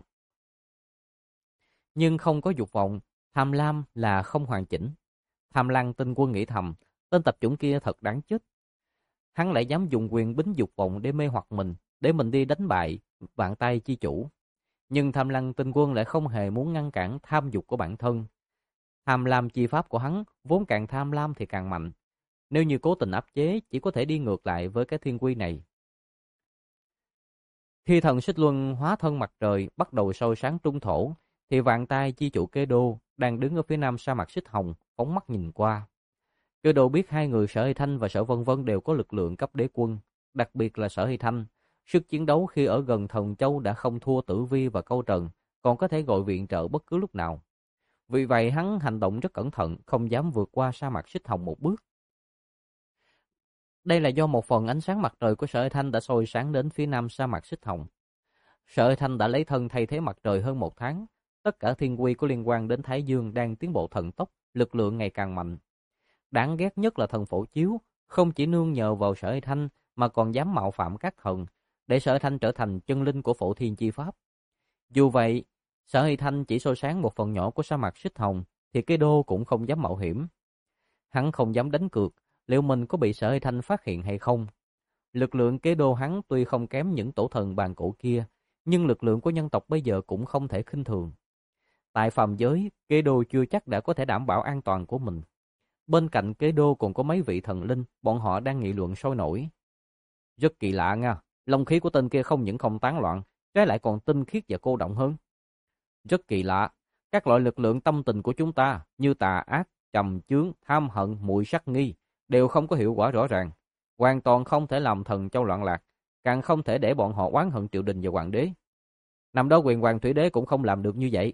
Nhưng không có dục vọng, tham lam là không hoàn chỉnh. Tham Lang Tinh Quân nghĩ thầm, tên tập chủng kia thật đáng chết. Hắn lại dám dùng quyền bính dục vọng để mê hoặc mình, để mình đi đánh bại vạn tay chi chủ. Nhưng Tham Lang Tinh Quân lại không hề muốn ngăn cản tham dục của bản thân. Tham lam chi pháp của hắn vốn càng tham lam thì càng mạnh. Nếu như cố tình áp chế, chỉ có thể đi ngược lại với cái thiên quy này. Khi Thần Xích Luân hóa thân mặt trời bắt đầu soi sáng Trung Thổ, thì vạn tay chi chủ Kế Đô đang đứng ở phía nam sa mạc Xích Hồng, phóng mắt nhìn qua. Kế Đô biết hai người Sở Hy Thanh và Sở Vân Vân đều có lực lượng cấp đế quân, đặc biệt là Sở Hy Thanh. Sức chiến đấu khi ở gần Thần Châu đã không thua Tử Vi và Câu Trần, còn có thể gọi viện trợ bất cứ lúc nào. Vì vậy hắn hành động rất cẩn thận, không dám vượt qua sa mạc Xích Hồng một bước. Đây là do một phần ánh sáng mặt trời của Sở Hy Thanh đã soi sáng đến phía nam sa mạc Xích Hồng. Sở Hy Thanh đã lấy thân thay thế mặt trời hơn một tháng. Tất cả thiên quy có liên quan đến Thái Dương đang tiến bộ thần tốc, lực lượng ngày càng mạnh. Đáng ghét nhất là thần phổ chiếu, không chỉ nương nhờ vào Sở Hy Thanh mà còn dám mạo phạm các thần, để Sở Hy Thanh trở thành chân linh của phổ thiên chi pháp. Dù vậy, Sở Hy Thanh chỉ soi sáng một phần nhỏ của sa mạc Xích Hồng, thì Kế Đô cũng không dám mạo hiểm. Hắn không dám đánh cược liệu mình có bị Sở Hy Thanh phát hiện hay không. Lực lượng Kế Đô hắn tuy không kém những tổ thần bàn cổ kia, nhưng lực lượng của nhân tộc bây giờ cũng không thể khinh thường. Tại phàm giới, Kế Đô chưa chắc đã có thể đảm bảo an toàn của mình. Bên cạnh Kế Đô còn có mấy vị thần linh, bọn họ đang nghị luận sôi nổi. Rất kỳ lạ nha, long khí của tên kia không những không tán loạn, trái lại còn tinh khiết và cô động hơn. Rất kỳ lạ, các loại lực lượng tâm tình của chúng ta như tà ác, trầm chướng, tham hận, muội sắc nghi đều không có hiệu quả rõ ràng, hoàn toàn không thể làm thần châu loạn lạc, càng không thể để bọn họ oán hận triều đình và hoàng đế. Năm đó Quyền Hoàng Thủy Đế cũng không làm được như vậy.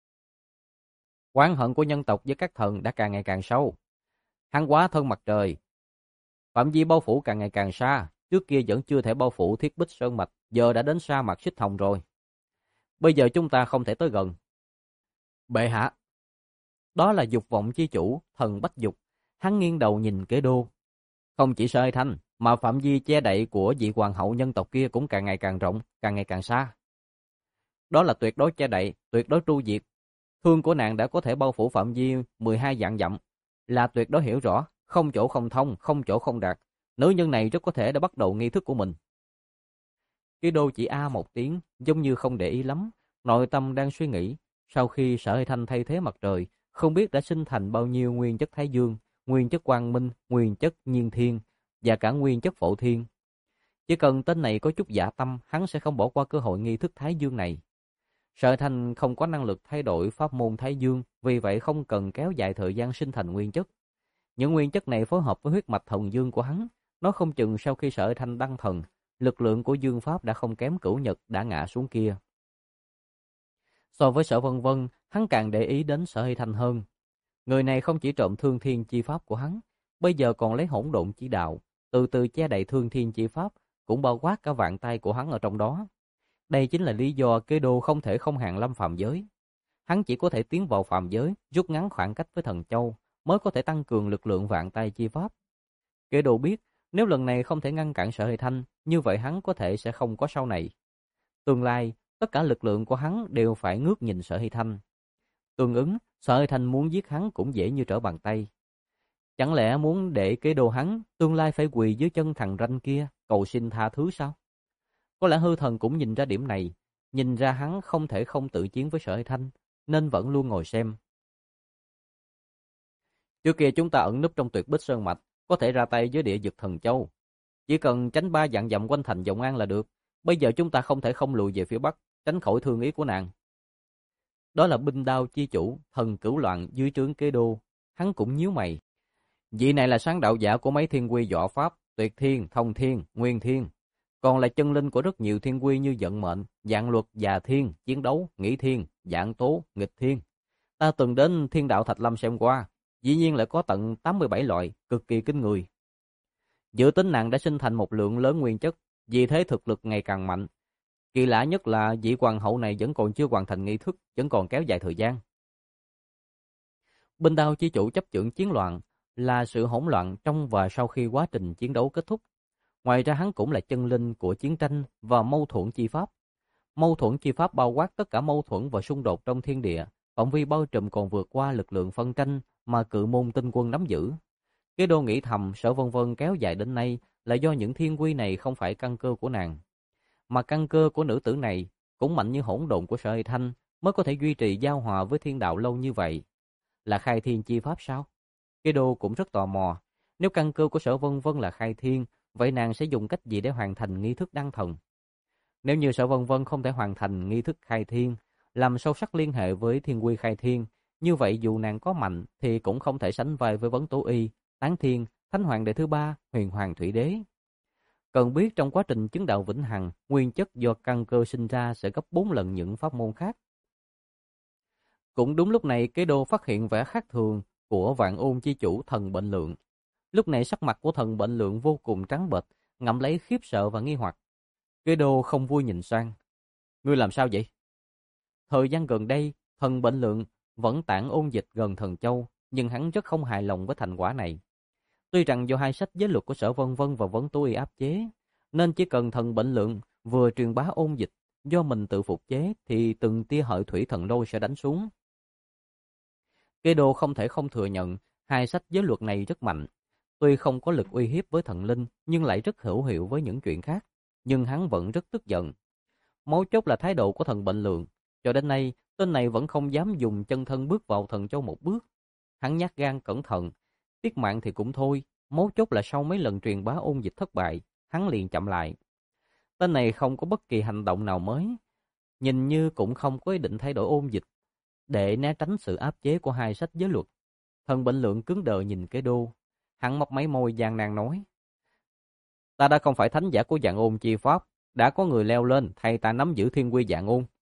Oán hận của nhân tộc với các thần đã càng ngày càng sâu. Hắn quá thân mặt trời, phạm vi bao phủ càng ngày càng xa, trước kia vẫn chưa thể bao phủ Thiết Bích Sơn Mạch, giờ đã đến sa mạc Xích Hồng rồi. Bây giờ chúng ta không thể tới gần. Bệ hạ, đó là dục vọng chi chủ, thần Bách Dục. Hắn nghiêng đầu nhìn Kế Đô. Không chỉ Sở Hy Thanh, mà phạm vi che đậy của vị hoàng hậu nhân tộc kia cũng càng ngày càng rộng, càng ngày càng xa. Đó là tuyệt đối che đậy, tuyệt đối tru diệt. Thương của nàng đã có thể bao phủ phạm vi 12 vạn dặm, là tuyệt đối hiểu rõ, không chỗ không thông, không chỗ không đạt. Nữ nhân này rất có thể đã bắt đầu nghi thức của mình. Kế Đô chỉ a một tiếng, giống như không để ý lắm, nội tâm đang suy nghĩ, sau khi Sở Hy Thanh thay thế mặt trời, không biết đã sinh thành bao nhiêu nguyên chất Thái Dương, nguyên chất Quang Minh, nguyên chất Nhiên Thiên và cả nguyên chất Phổ Thiên. Chỉ cần tên này có chút dạ tâm, hắn sẽ không bỏ qua cơ hội nghi thức Thái Dương này. Sở Thanh không có năng lực thay đổi pháp môn Thái Dương, vì vậy không cần kéo dài thời gian sinh thành nguyên chất. Những nguyên chất này phối hợp với huyết mạch thần dương của hắn, nó không chừng sau khi Sở Thanh đăng thần, lực lượng của dương pháp đã không kém Cửu Nhật đã ngã xuống kia. So với Sở Vân Vân, hắn càng để ý đến Sở Hy Thanh hơn. Người này không chỉ trộm thương thiên chi pháp của hắn, bây giờ còn lấy hỗn độn chỉ đạo, từ từ che đậy thương thiên chi pháp, cũng bao quát cả vạn tay của hắn ở trong đó. Đây chính là lý do Kế Đô không thể không hàng lâm phàm giới. Hắn chỉ có thể tiến vào phàm giới, rút ngắn khoảng cách với Thần Châu, mới có thể tăng cường lực lượng vạn tay chi pháp. Kế Đô biết, nếu lần này không thể ngăn cản Sở Hy Thanh, như vậy hắn có thể sẽ không có sau này. Tương lai, tất cả lực lượng của hắn đều phải ngước nhìn Sở Hy Thanh. Tương ứng, Sở Hy Thanh muốn giết hắn cũng dễ như trở bàn tay. Chẳng lẽ muốn để Kế Đô hắn tương lai phải quỳ dưới chân thằng ranh kia cầu xin tha thứ sao? Có lẽ hư thần cũng nhìn ra điểm này, nhìn ra hắn không thể không tự chiến với Sở Hy Thanh, nên vẫn luôn ngồi xem. Trước kia chúng ta ẩn núp trong Tuyệt Bích Sơn Mạch, có thể ra tay với địa vực Thần Châu. Chỉ cần tránh 3 vạn dặm quanh thành Dọng An là được. Bây giờ chúng ta không thể không lùi về phía Bắc, tránh khỏi thương ý của nàng. Đó là binh đao chi chủ, thần cửu loạn dưới trướng Kế Đô. Hắn cũng nhíu mày. Vị này là sáng đạo giả của mấy thiên quy võ pháp, Tuyệt Thiên, Thông Thiên, Nguyên Thiên. Còn là chân linh của rất nhiều thiên quy như Vận Mệnh, Vạn Luật, Già Thiên, Chiến Đấu, Nghĩ Thiên, Vạn Tố, Nghịch Thiên. Ta từng đến Thiên Đạo Thạch Lâm xem qua, dĩ nhiên lại có tận 87 loại, cực kỳ kinh người. Dự tính nàng đã sinh thành một lượng lớn nguyên chất, vì thế thực lực ngày càng mạnh. Kỳ lạ nhất là vị hoàng hậu này vẫn còn chưa hoàn thành nghi thức, vẫn còn kéo dài thời gian. Binh đao chi chủ chấp chưởng chiến loạn là sự hỗn loạn trong và sau khi quá trình chiến đấu kết thúc. Ngoài ra hắn cũng là chân linh của chiến tranh và mâu thuẫn chi pháp. Mâu thuẫn chi pháp bao quát tất cả mâu thuẫn và xung đột trong thiên địa, phạm vi bao trùm còn vượt qua lực lượng phân tranh mà Cự Môn Tinh Quân nắm giữ. Kế Đô nghĩ thầm Sở Vân Vân kéo dài đến nay là do những thiên quy này không phải căn cơ của nàng, mà căn cơ của nữ tử này cũng mạnh như hỗn độn của Sở Hy Thanh mới có thể duy trì giao hòa với thiên đạo lâu như vậy. Là khai thiên chi pháp sao? Kế Đô cũng rất tò mò. Nếu căn cơ của Sở Vân Vân là khai thiên, vậy nàng sẽ dùng cách gì để hoàn thành nghi thức đăng thần? Nếu như Sở Vân Vân không thể hoàn thành nghi thức khai thiên, làm sâu sắc liên hệ với thiên quy khai thiên, như vậy dù nàng có mạnh thì cũng không thể sánh vai với Vấn Tố Y, Tán Thiên, Thánh Hoàng đệ thứ ba, Huyền Hoàng Thủy Đế. Cần biết trong quá trình chứng đạo vĩnh hằng, nguyên chất do căn cơ sinh ra sẽ gấp 4 lần những pháp môn khác. Cũng đúng lúc này Kế Đô phát hiện vẻ khác thường của Vạn Ôn chi chủ Thần Bệnh Lượng. Lúc này sắc mặt của Thần Bệnh Lượng vô cùng trắng bệch, ngậm lấy khiếp sợ và nghi hoặc. Kế Đô không vui nhìn sang. Ngươi làm sao vậy? Thời gian gần đây, Thần Bệnh Lượng vẫn tản ôn dịch gần Thần Châu, nhưng hắn rất không hài lòng với thành quả này. Tuy rằng do hai sách giới luật của Sở Vân Vân và Vấn Tố Y áp chế, nên chỉ cần Thần Bệnh Lượng vừa truyền bá ôn dịch, do mình tự phục chế thì từng tia hợi thủy thần lôi sẽ đánh xuống. Kế Đô không thể không thừa nhận hai sách giới luật này rất mạnh. Tuy không có lực uy hiếp với thần linh, nhưng lại rất hữu hiệu với những chuyện khác. Nhưng hắn vẫn rất tức giận. Mấu chốt là thái độ của Thần Bệnh Lượng. Cho đến nay, tên này vẫn không dám dùng chân thân bước vào Thần Châu một bước. Hắn nhát gan cẩn thận, tiết mạng thì cũng thôi. Mấu chốt là sau mấy lần truyền bá ôn dịch thất bại, hắn liền chậm lại. Tên này không có bất kỳ hành động nào mới. Nhìn như cũng không có ý định thay đổi ôn dịch, để né tránh sự áp chế của hai sách giới luật. Thần Bệnh Lượng cứng đờ nhìn Kế Đô. Hắn mấp máy môi gian nan nói. Ta đã không phải thánh giả của Vạn Ôn chi pháp, đã có người leo lên thay ta nắm giữ thiên quy Vạn Ôn.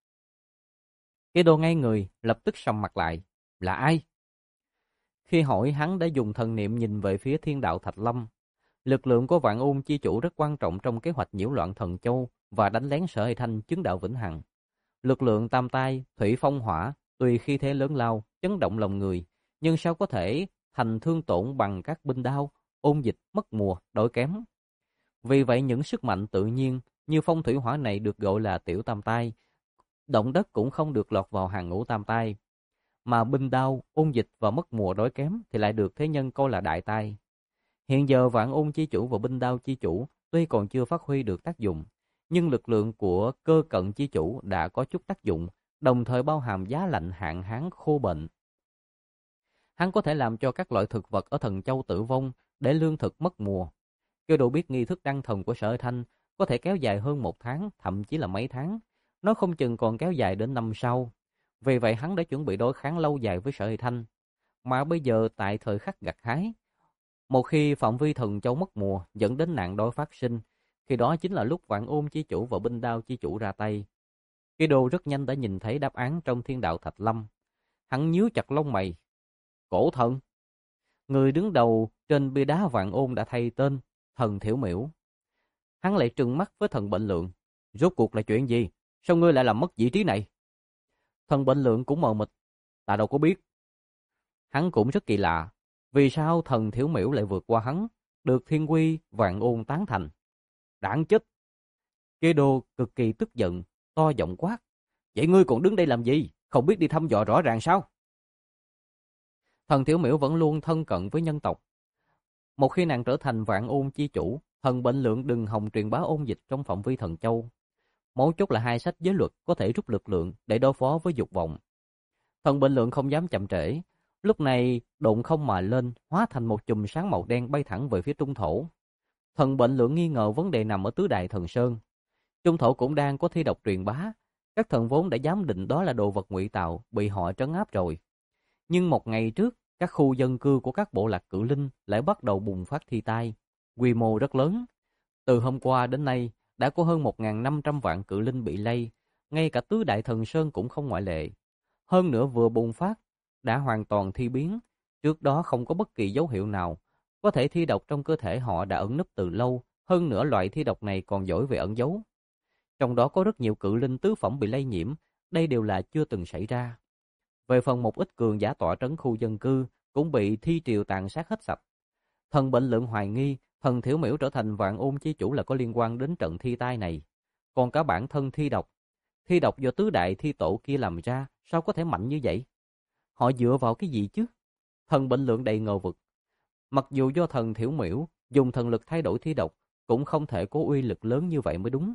Kế Đô ngay người, lập tức sầm mặt lại. Là ai? Khi hỏi, hắn đã dùng thần niệm nhìn về phía Thiên Đạo Thạch Lâm. Lực lượng của Vạn Ôn chi chủ rất quan trọng trong kế hoạch nhiễu loạn Thần Châu và đánh lén Sở Hy Thanh chứng đạo vĩnh hằng. Lực lượng tam tai, thủy phong hỏa, tuy khi thế lớn lao, chấn động lòng người, nhưng sao có thể thành thương tổn bằng các binh đao, ôn dịch, mất mùa, đổi kém. Vì vậy những sức mạnh tự nhiên như phong thủy hỏa này được gọi là tiểu tam tai, động đất cũng không được lọt vào hàng ngũ tam tai. Mà binh đao, ôn dịch và mất mùa đổi kém thì lại được thế nhân coi là đại tai. Hiện giờ Vạn Ôn chi chủ và binh đao chi chủ tuy còn chưa phát huy được tác dụng, nhưng lực lượng của Cơ Cận chi chủ đã có chút tác dụng, đồng thời bao hàm giá lạnh hạn hán khô bệnh. Hắn có thể làm cho các loại thực vật ở Thần Châu tử vong để lương thực mất mùa. Kế Đô biết nghi thức đăng thần của Sở Thanh có thể kéo dài hơn 1 tháng, thậm chí là mấy tháng. Nó không chừng còn kéo dài đến năm sau. Vì vậy hắn đã chuẩn bị đối kháng lâu dài với Sở Hy Thanh. Mà bây giờ tại thời khắc gặt hái, một khi phạm vi thần châu mất mùa dẫn đến nạn đói phát sinh, thì đó chính là lúc Vạn Ôn chi chủ và Binh Đao chi chủ ra tay. Kê Đô rất nhanh đã nhìn thấy đáp án trong Thiên Đạo Thạch Lâm. Hắn nhíu chặt lông mày. Cổ thần. Người đứng đầu trên bia đá Vạn Ôn đã thay tên Thần Thiểu Miểu. Hắn lại trừng mắt với Thần Bệnh Lượng. Rốt cuộc là chuyện gì? Sao ngươi lại làm mất vị trí này? Thần Bệnh Lượng cũng mờ mịt. Ta đâu có biết. Hắn cũng rất kỳ lạ. Vì sao Thần Thiểu Miểu lại vượt qua hắn, được Thiên Quy Vạn Ôn tán thành? Đáng chết! Kê Đô cực kỳ tức giận, to giọng quát. Vậy ngươi còn đứng đây làm gì? Không biết đi thăm dò rõ ràng sao? Thần Thiểu Miểu vẫn luôn thân cận với nhân tộc. Một khi nàng trở thành Vạn Ôn chi chủ, Thần Bệnh Lượng đừng hòng truyền bá ôn dịch trong phạm vi thần châu. Mấu chốt là hai sách giới luật có thể rút lực lượng để đối phó với dục vọng. Thần Bệnh Lượng không dám chậm trễ. Lúc này độn không mà lên, hóa thành một chùm sáng màu đen bay thẳng về phía Trung Thổ. Thần Bệnh Lượng nghi ngờ vấn đề nằm ở tứ đại thần sơn. Trung Thổ cũng đang có thi độc truyền bá. Các thần vốn đã giám định đó là đồ vật ngụy tạo, bị họ trấn áp rồi. Nhưng một ngày trước, các khu dân cư của các bộ lạc cự linh lại bắt đầu bùng phát thi tai, quy mô rất lớn. Từ hôm qua đến nay, đã có hơn 1.500 vạn cự linh bị lây, ngay cả tứ đại thần sơn cũng không ngoại lệ. Hơn nữa vừa bùng phát, đã hoàn toàn thi biến, trước đó không có bất kỳ dấu hiệu nào. Có thể thi độc trong cơ thể họ đã ẩn nấp từ lâu, hơn nữa loại thi độc này còn giỏi về ẩn giấu. Trong đó có rất nhiều cự linh tứ phẩm bị lây nhiễm, đây đều là chưa từng xảy ra. Về phần một ít cường giả tọa trấn khu dân cư cũng bị thi triều tàn sát hết sạch. Thần Bệnh Lượng hoài nghi Thần Thiểu Miểu trở thành Vạn Ôn chi chủ là có liên quan đến trận thi tai này. Còn cả bản thân thi độc do tứ đại thi tổ kia làm ra, sao có thể mạnh như vậy? Họ dựa vào cái gì chứ? Thần Bệnh Lượng đầy ngờ vực. Mặc dù do Thần Thiểu Miểu dùng thần lực thay đổi thi độc, cũng không thể có uy lực lớn như vậy mới đúng.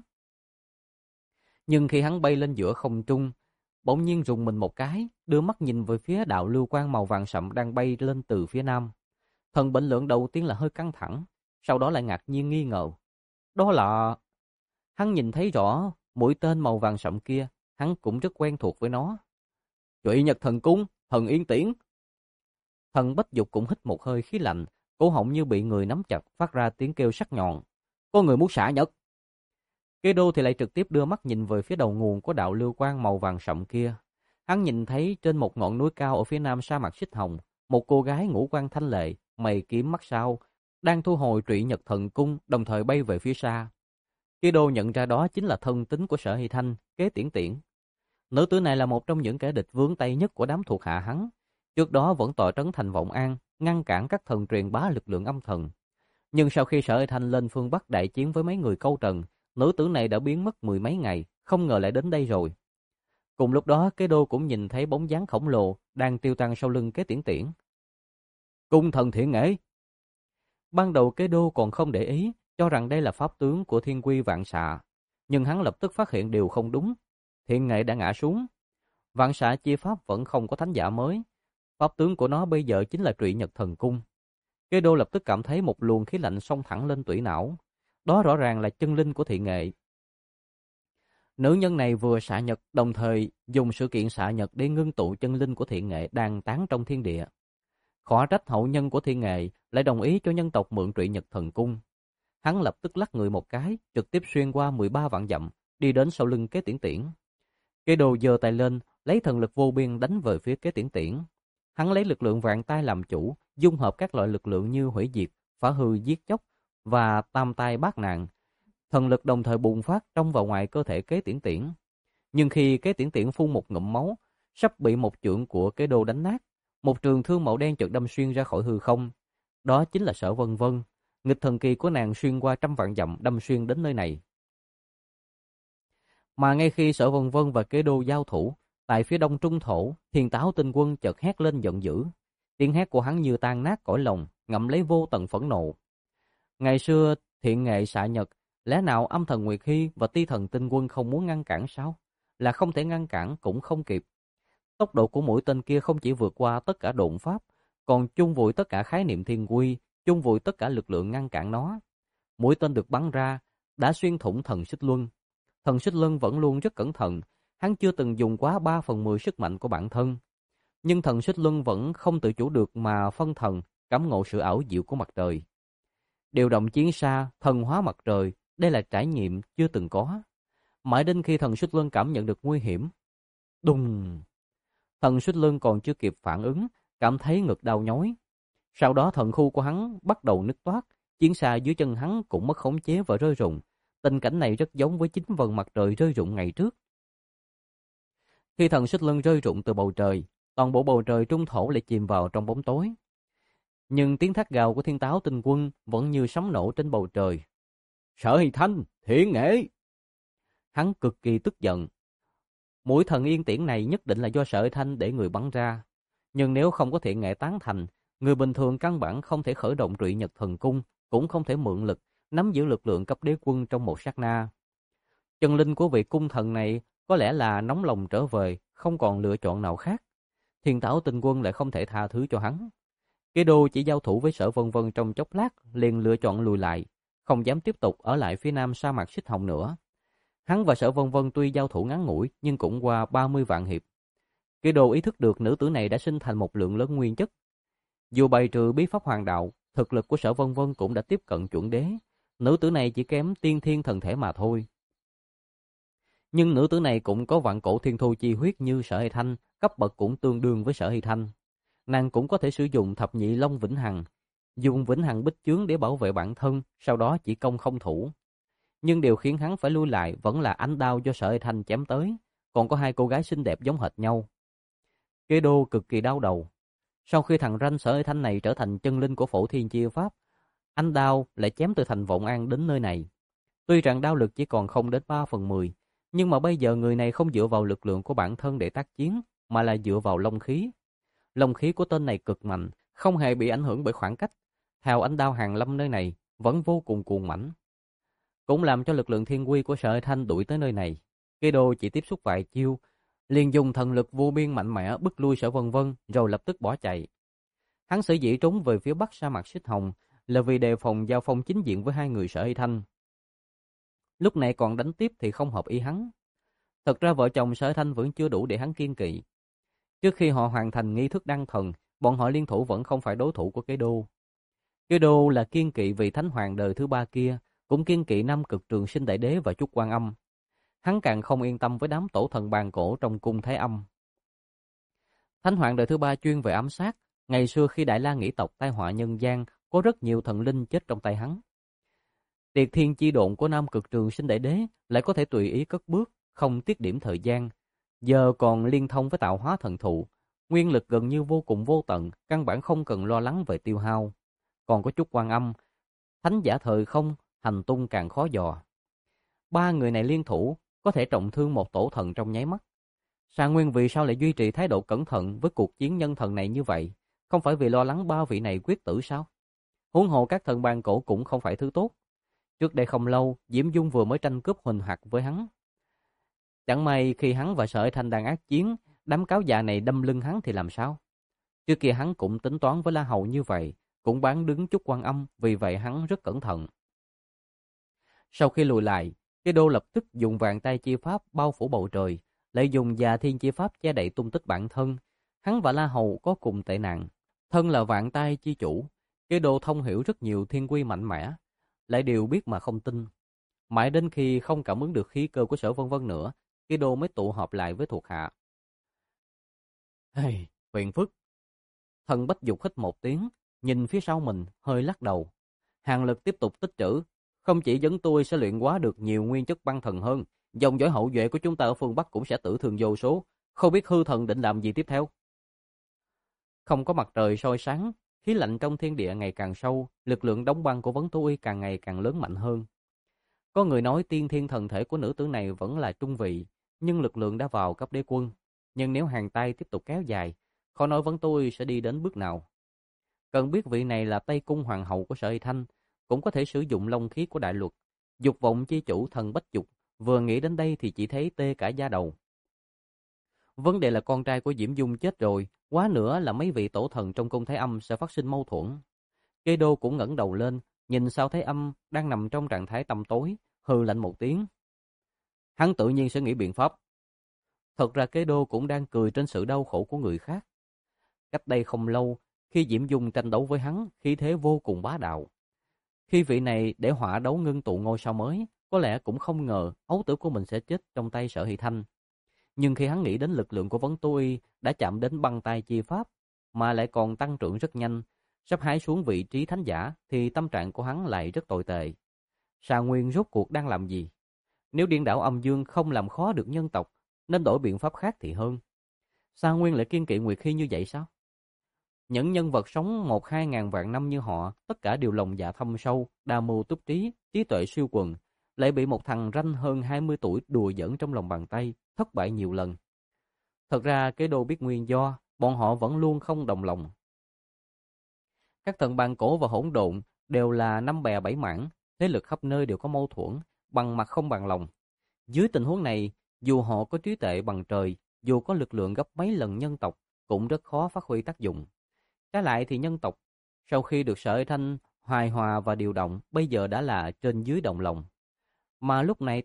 Nhưng khi hắn bay lên giữa không trung, bỗng nhiên rùng mình một cái, đưa mắt nhìn về phía đạo lưu quang màu vàng sậm đang bay lên từ phía nam. Thần Bệnh Lượng đầu tiên là hơi căng thẳng, sau đó lại ngạc nhiên nghi ngờ. Đó là... Hắn nhìn thấy rõ mũi tên màu vàng sậm kia, hắn cũng rất quen thuộc với nó. Trụy Nhật Thần Cung, Thần Yên Tiễn. Thần Bách Dục cũng hít một hơi khí lạnh, cổ họng như bị người nắm chặt, phát ra tiếng kêu sắc nhọn. Có người muốn xả Nhật. Kê Đô thì lại trực tiếp đưa mắt nhìn về phía đầu nguồn của đạo lưu quang màu vàng sậm kia. Hắn nhìn thấy trên một ngọn núi cao ở phía nam sa mạc xích hồng, một cô gái ngũ quan thanh lệ, mày kiếm mắt sao, đang thu hồi Trụy Nhật Thần Cung, đồng thời bay về phía xa. Kê Đô nhận ra đó chính là thân tín của Sở Hy Thanh, Kế Tiễn Tiễn. Nữ tử này là một trong những kẻ địch vướng tay nhất của đám thuộc hạ hắn. Trước đó vẫn tọa trấn thành Vọng An, ngăn cản các thần truyền bá lực lượng âm thần. Nhưng sau khi Sở Hy Thanh lên phương Bắc đại chiến với mấy người câu trần, nữ tử này đã biến mất 10 mấy ngày, không ngờ lại đến đây rồi. Cùng lúc đó, Kế Đô cũng nhìn thấy bóng dáng khổng lồ đang tiêu tan sau lưng Kế Tiễn Tiễn. Cung thần Thiện Nghệ. Ban đầu Kế Đô còn không để ý, cho rằng đây là pháp tướng của Thiên Quy Vạn Xạ, nhưng hắn lập tức phát hiện điều không đúng. Thiện Nghệ đã ngã xuống. Vạn Xạ chi pháp vẫn không có thánh giả mới. Pháp tướng của nó bây giờ chính là Trụy Nhật Thần Cung. Kế Đô lập tức cảm thấy một luồng khí lạnh xông thẳng lên tủy não. Đó rõ ràng là chân linh của Thiện Nghệ. Nữ nhân này vừa xạ nhật, đồng thời dùng sự kiện xạ nhật để ngưng tụ chân linh của Thiện Nghệ đang tán trong thiên địa. Khó trách hậu nhân của Thiện Nghệ lại đồng ý cho nhân tộc mượn Trụy Nhật Thần Cung. Hắn lập tức lắc người một cái, trực tiếp xuyên qua 13 vạn dặm, đi đến sau lưng Kế Tiễn Tiễn. Kế Đô giơ tay lên, lấy thần lực vô biên đánh về phía Kế Tiễn Tiễn. Hắn lấy lực lượng vạn tai làm chủ, dung hợp các loại lực lượng như hủy diệt, phá hư, giết chóc và tam tai bát nạn. Thần lực đồng thời bùng phát trong và ngoài cơ thể Kế Tiễn Tiễn. Nhưng khi Kế Tiễn Tiễn phun một ngụm máu, sắp bị một chưởng của Kế Đô đánh nát, một trường thương màu đen chợt đâm xuyên ra khỏi hư không. Đó chính là Sở Vân Vân. Nghịch thần kỳ của nàng xuyên qua trăm vạn dặm đâm xuyên đến nơi này. Mà ngay khi Sở Vân Vân và Kế Đô giao thủ, tại phía đông Trung Thổ, Thiên Táo Tinh Quân chợt hét lên giận dữ. Tiếng hét của hắn như tan nát cõi lòng, ngậm lấy vô tận phẫn nộ. Ngày xưa Thiện Nghệ xạ nhật, lẽ nào âm thần Nguyệt Hy và Ti thần Tinh Quân không muốn ngăn cản sao? Là không thể ngăn cản cũng không kịp. Tốc độ của mũi tên kia không chỉ vượt qua tất cả độn pháp, còn chung vùi tất cả khái niệm thiên quy, chung vùi tất cả lực lượng ngăn cản nó. Mũi tên được bắn ra, đã xuyên thủng thần xích luân. Thần xích luân vẫn luôn rất cẩn thận, hắn chưa từng dùng quá 3/10 sức mạnh của bản thân. Nhưng thần xích luân vẫn không tự chủ được mà phân thần, cảm ngộ sự ảo diệu của mặt trời. Điều động chiến xa, thần hóa mặt trời, đây là trải nghiệm chưa từng có. Mãi đến khi thần xích luân cảm nhận được nguy hiểm. Đùng! Thần xích luân còn chưa kịp phản ứng, cảm thấy ngực đau nhói. Sau đó thần khu của hắn bắt đầu nứt toát, chiến xa dưới chân hắn cũng mất khống chế và rơi rụng. Tình cảnh này rất giống với 9 vầng mặt trời rơi rụng ngày trước. Khi thần xích luân rơi rụng từ bầu trời, toàn bộ bầu trời trung thổ lại chìm vào trong bóng tối. Nhưng tiếng thét gào của Thiên Táo Tinh Quân vẫn như sấm nổ trên bầu trời. Sở Hy Thanh, thiện nghệ! Hắn cực kỳ tức giận. Mũi thần yên tiễn này nhất định là do Sở Hy Thanh để người bắn ra. Nhưng nếu không có thiện nghệ tán thành, người bình thường căn bản không thể khởi động Trụy Nhật Thần Cung, cũng không thể mượn lực, nắm giữ lực lượng cấp đế quân trong một sát na. Chân linh của vị cung thần này có lẽ là nóng lòng trở về, không còn lựa chọn nào khác. Thiên Táo Tinh Quân lại không thể tha thứ cho hắn. Kế Đô chỉ giao thủ với Sở Vân Vân trong chốc lát, liền lựa chọn lùi lại, không dám tiếp tục ở lại phía nam sa mạc Xích Hồng nữa. Hắn và Sở Vân Vân tuy giao thủ ngắn ngủi, nhưng cũng qua 30 vạn hiệp. Kế Đô ý thức được nữ tử này đã sinh thành một lượng lớn nguyên chất. Dù bày trừ bí pháp hoàng đạo, thực lực của Sở Vân Vân cũng đã tiếp cận chuẩn đế. Nữ tử này chỉ kém tiên thiên thần thể mà thôi. Nhưng nữ tử này cũng có vạn cổ thiên thu chi huyết như Sở Hy Thanh, cấp bậc cũng tương đương với Sở Hy Thanh. Nàng cũng có thể sử dụng thập nhị long vĩnh hằng, dùng vĩnh hằng bích chướng để bảo vệ bản thân, sau đó chỉ công không thủ. Nhưng điều khiến hắn phải lui lại vẫn là ánh đao do Sở Hy Thanh chém tới, còn có hai cô gái xinh đẹp giống hệt nhau. Kế Đô cực kỳ đau đầu. Sau khi thằng ranh Sở Hy Thanh này trở thành chân linh của Phổ Thiên Chia Pháp, ánh đao lại chém từ thành Vọng An đến nơi này. Tuy rằng đao lực chỉ còn không đến 3/10, nhưng mà bây giờ người này không dựa vào lực lượng của bản thân để tác chiến, mà là dựa vào long khí. Long khí của tên này cực mạnh, không hề bị ảnh hưởng bởi khoảng cách. Theo ánh đao hàng lâm nơi này, vẫn vô cùng cuồng mãnh. Cũng làm cho lực lượng thiên quy của Sở Hy Thanh đuổi tới nơi này. Kế Đô chỉ tiếp xúc vài chiêu, liền dùng thần lực vô biên mạnh mẽ bức lui Sở Vân Vân, rồi lập tức bỏ chạy. Hắn sở dĩ trốn về phía bắc sa mạc Xích Hồng là vì đề phòng giao phong chính diện với hai người Sở Hy Thanh. Lúc này còn đánh tiếp thì không hợp ý hắn. Thật ra vợ chồng Sở Hy Thanh vẫn chưa đủ để hắn kiên kỵ. Trước khi họ hoàn thành nghi thức đăng thần, bọn họ liên thủ vẫn không phải đối thủ của Kế Đô. Kế Đô là kiên kỵ vị thánh hoàng đời thứ ba kia, cũng kiên kỵ Nam Cực Trường Sinh Đại Đế và Trúc Quan Âm. Hắn càng không yên tâm với đám tổ thần bàn cổ trong cung Thái Âm. Thánh hoàng đời thứ ba chuyên về ám sát. Ngày xưa khi Đại La Nghĩ tộc tai họa nhân gian, có rất nhiều thần linh chết trong tay hắn. Tiệt thiên chi độn của Nam Cực Trường Sinh Đại Đế lại có thể tùy ý cất bước, không tiết điểm thời gian. Giờ còn liên thông với tạo hóa thần thụ, nguyên lực gần như vô cùng vô tận, căn bản không cần lo lắng về tiêu hao. Còn có Trúc Quan Âm, thánh giả thời không, hành tung càng khó dò. Ba người này liên thủ có thể trọng thương một tổ thần trong nháy mắt. Sa Nguyên vì sao lại duy trì thái độ cẩn thận với cuộc chiến nhân thần này như vậy? Không phải vì lo lắng ba vị này quyết tử sao? Huống hồ các thần bàn cổ cũng không phải thứ tốt. Trước đây không lâu, Diễm Dung vừa mới tranh cướp huỳnh hoặc với hắn. Chẳng may khi hắn và Sở Hy Thanh đang ác chiến, đám cáo già này đâm lưng hắn thì làm sao? Trước kia hắn cũng tính toán với La Hầu như vậy, cũng bán đứng Trúc Quan Âm, vì vậy hắn rất cẩn thận. Sau khi lùi lại, Kế Đô lập tức dùng vạn tay chi pháp bao phủ bầu trời, lại dùng già thiên chi pháp che đậy tung tích bản thân. Hắn và La Hầu có cùng tệ nạn, thân là vạn tay chi chủ, Kế Đô thông hiểu rất nhiều thiên quy mạnh mẽ, lại đều biết mà không tin. Mãi đến khi không cảm ứng được khí cơ của Sở Vân Vân nữa, Kế Đô mới tụ họp lại với thuộc hạ. Hey, phiền phức. Thần Bách Dục hít một tiếng, nhìn phía sau mình, hơi lắc đầu. Hàng lực tiếp tục tích trữ, không chỉ dẫn tôi sẽ luyện hóa được nhiều nguyên chất băng thần hơn, dòng dõi hậu duệ của chúng ta ở phương Bắc cũng sẽ tử thương vô số, không biết hư thần định làm gì tiếp theo. Không có mặt trời soi sáng, khí lạnh trong thiên địa ngày càng sâu, lực lượng đóng băng của Vấn Tố Y càng ngày càng lớn mạnh hơn. Có người nói tiên thiên thần thể của nữ tử này vẫn là trung vị, nhưng lực lượng đã vào cấp đế quân. Nhưng nếu hàng tay tiếp tục kéo dài, khó nói Vấn Tố Y sẽ đi đến bước nào. Cần biết vị này là Tây Cung Hoàng hậu của Sở Hy Thanh, cũng có thể sử dụng long khí của đại luật. Dục vọng chi chủ Thần Bách Dục, vừa nghĩ đến đây thì chỉ thấy tê cả da đầu. Vấn đề là con trai của Diễm Dung chết rồi, quá nữa là mấy vị tổ thần trong cung Thái Âm sẽ phát sinh mâu thuẫn. Kế Đô cũng ngẩng đầu lên, nhìn sao Thái Âm đang nằm trong trạng thái tăm tối, hừ lạnh một tiếng. Hắn tự nhiên sẽ nghĩ biện pháp. Thật ra Kế Đô cũng đang cười trên sự đau khổ của người khác. Cách đây không lâu, khi Diễm Dung tranh đấu với hắn, khí thế vô cùng bá đạo. Khi vị này để họa đấu ngưng tụ ngôi sao mới, có lẽ cũng không ngờ ấu tử của mình sẽ chết trong tay Sở Hy Thanh. Nhưng khi hắn nghĩ đến lực lượng của Vấn Tố Y đã chạm đến băng tay chi pháp, mà lại còn tăng trưởng rất nhanh, sắp hái xuống vị trí thánh giả, thì tâm trạng của hắn lại rất tồi tệ. Sa Nguyên rốt cuộc đang làm gì? Nếu điên đảo âm dương không làm khó được nhân tộc, nên đổi biện pháp khác thì hơn. Sa Nguyên lại kiên kỵ Nguyệt Hy như vậy sao? Những nhân vật sống 1-2 ngàn vạn năm như họ, tất cả đều lòng dạ thâm sâu, đa mưu túc trí, trí tuệ siêu quần, lại bị một thằng ranh hơn 20 tuổi đùa giỡn trong lòng bàn tay, thất bại nhiều lần. Thật ra Kế Đô biết nguyên do, bọn họ vẫn luôn không đồng lòng. Các thần bàn cổ và hỗn độn đều là năm bè bảy mảng, thế lực khắp nơi đều có mâu thuẫn, bằng mặt không bằng lòng. Dưới tình huống này, dù họ có trí tuệ bằng trời, dù có lực lượng gấp mấy lần nhân tộc, cũng rất khó phát huy tác dụng. Trái lại thì nhân tộc, sau khi được Sở Hy Thanh hài hòa và điều động, bây giờ đã là trên dưới đồng lòng. Mà lúc này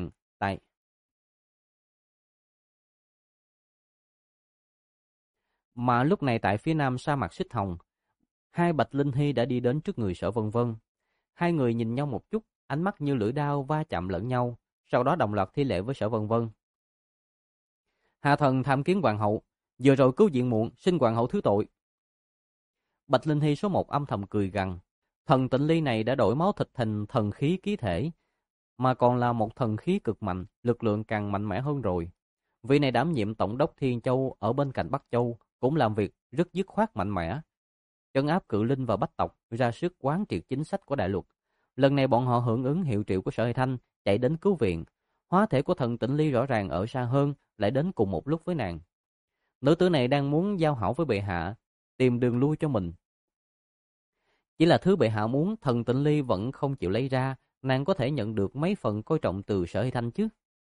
tại phía nam sa mạc Xích Hồng, hai Bạch Linh Hy đã đi đến trước người Sở Vân Vân. Hai người nhìn nhau một chút, ánh mắt như lưỡi dao va chạm lẫn nhau, sau đó đồng loạt thi lễ với Sở Vân Vân. Hạ thần tham kiến hoàng hậu, vừa rồi cứu viện muộn, xin hoàng hậu thứ tội. Bạch Linh Hy số 1 âm thầm cười gằn, thần Tịnh Ly này đã đổi máu thịt thành thần khí ký thể, mà còn là một thần khí cực mạnh, lực lượng càng mạnh mẽ hơn rồi. Vị này đảm nhiệm tổng đốc Thiên Châu ở bên cạnh Bắc Châu, cũng làm việc rất dứt khoát mạnh mẽ, trấn áp cự linh và bách tộc, ra sức quán triệt chính sách của đại luật. Lần này bọn họ hưởng ứng hiệu triệu của Sở Hy Thanh, chạy đến cứu viện. Hóa thể của thần Tịnh Ly rõ ràng ở xa hơn, lại đến cùng một lúc với nàng. Nữ tử này đang muốn giao hảo với bệ hạ, tìm đường lui cho mình. Chỉ là thứ bệ hạ muốn, thần Tịnh Ly vẫn không chịu lấy ra, nàng có thể nhận được mấy phần coi trọng từ Sở Hy Thanh chứ.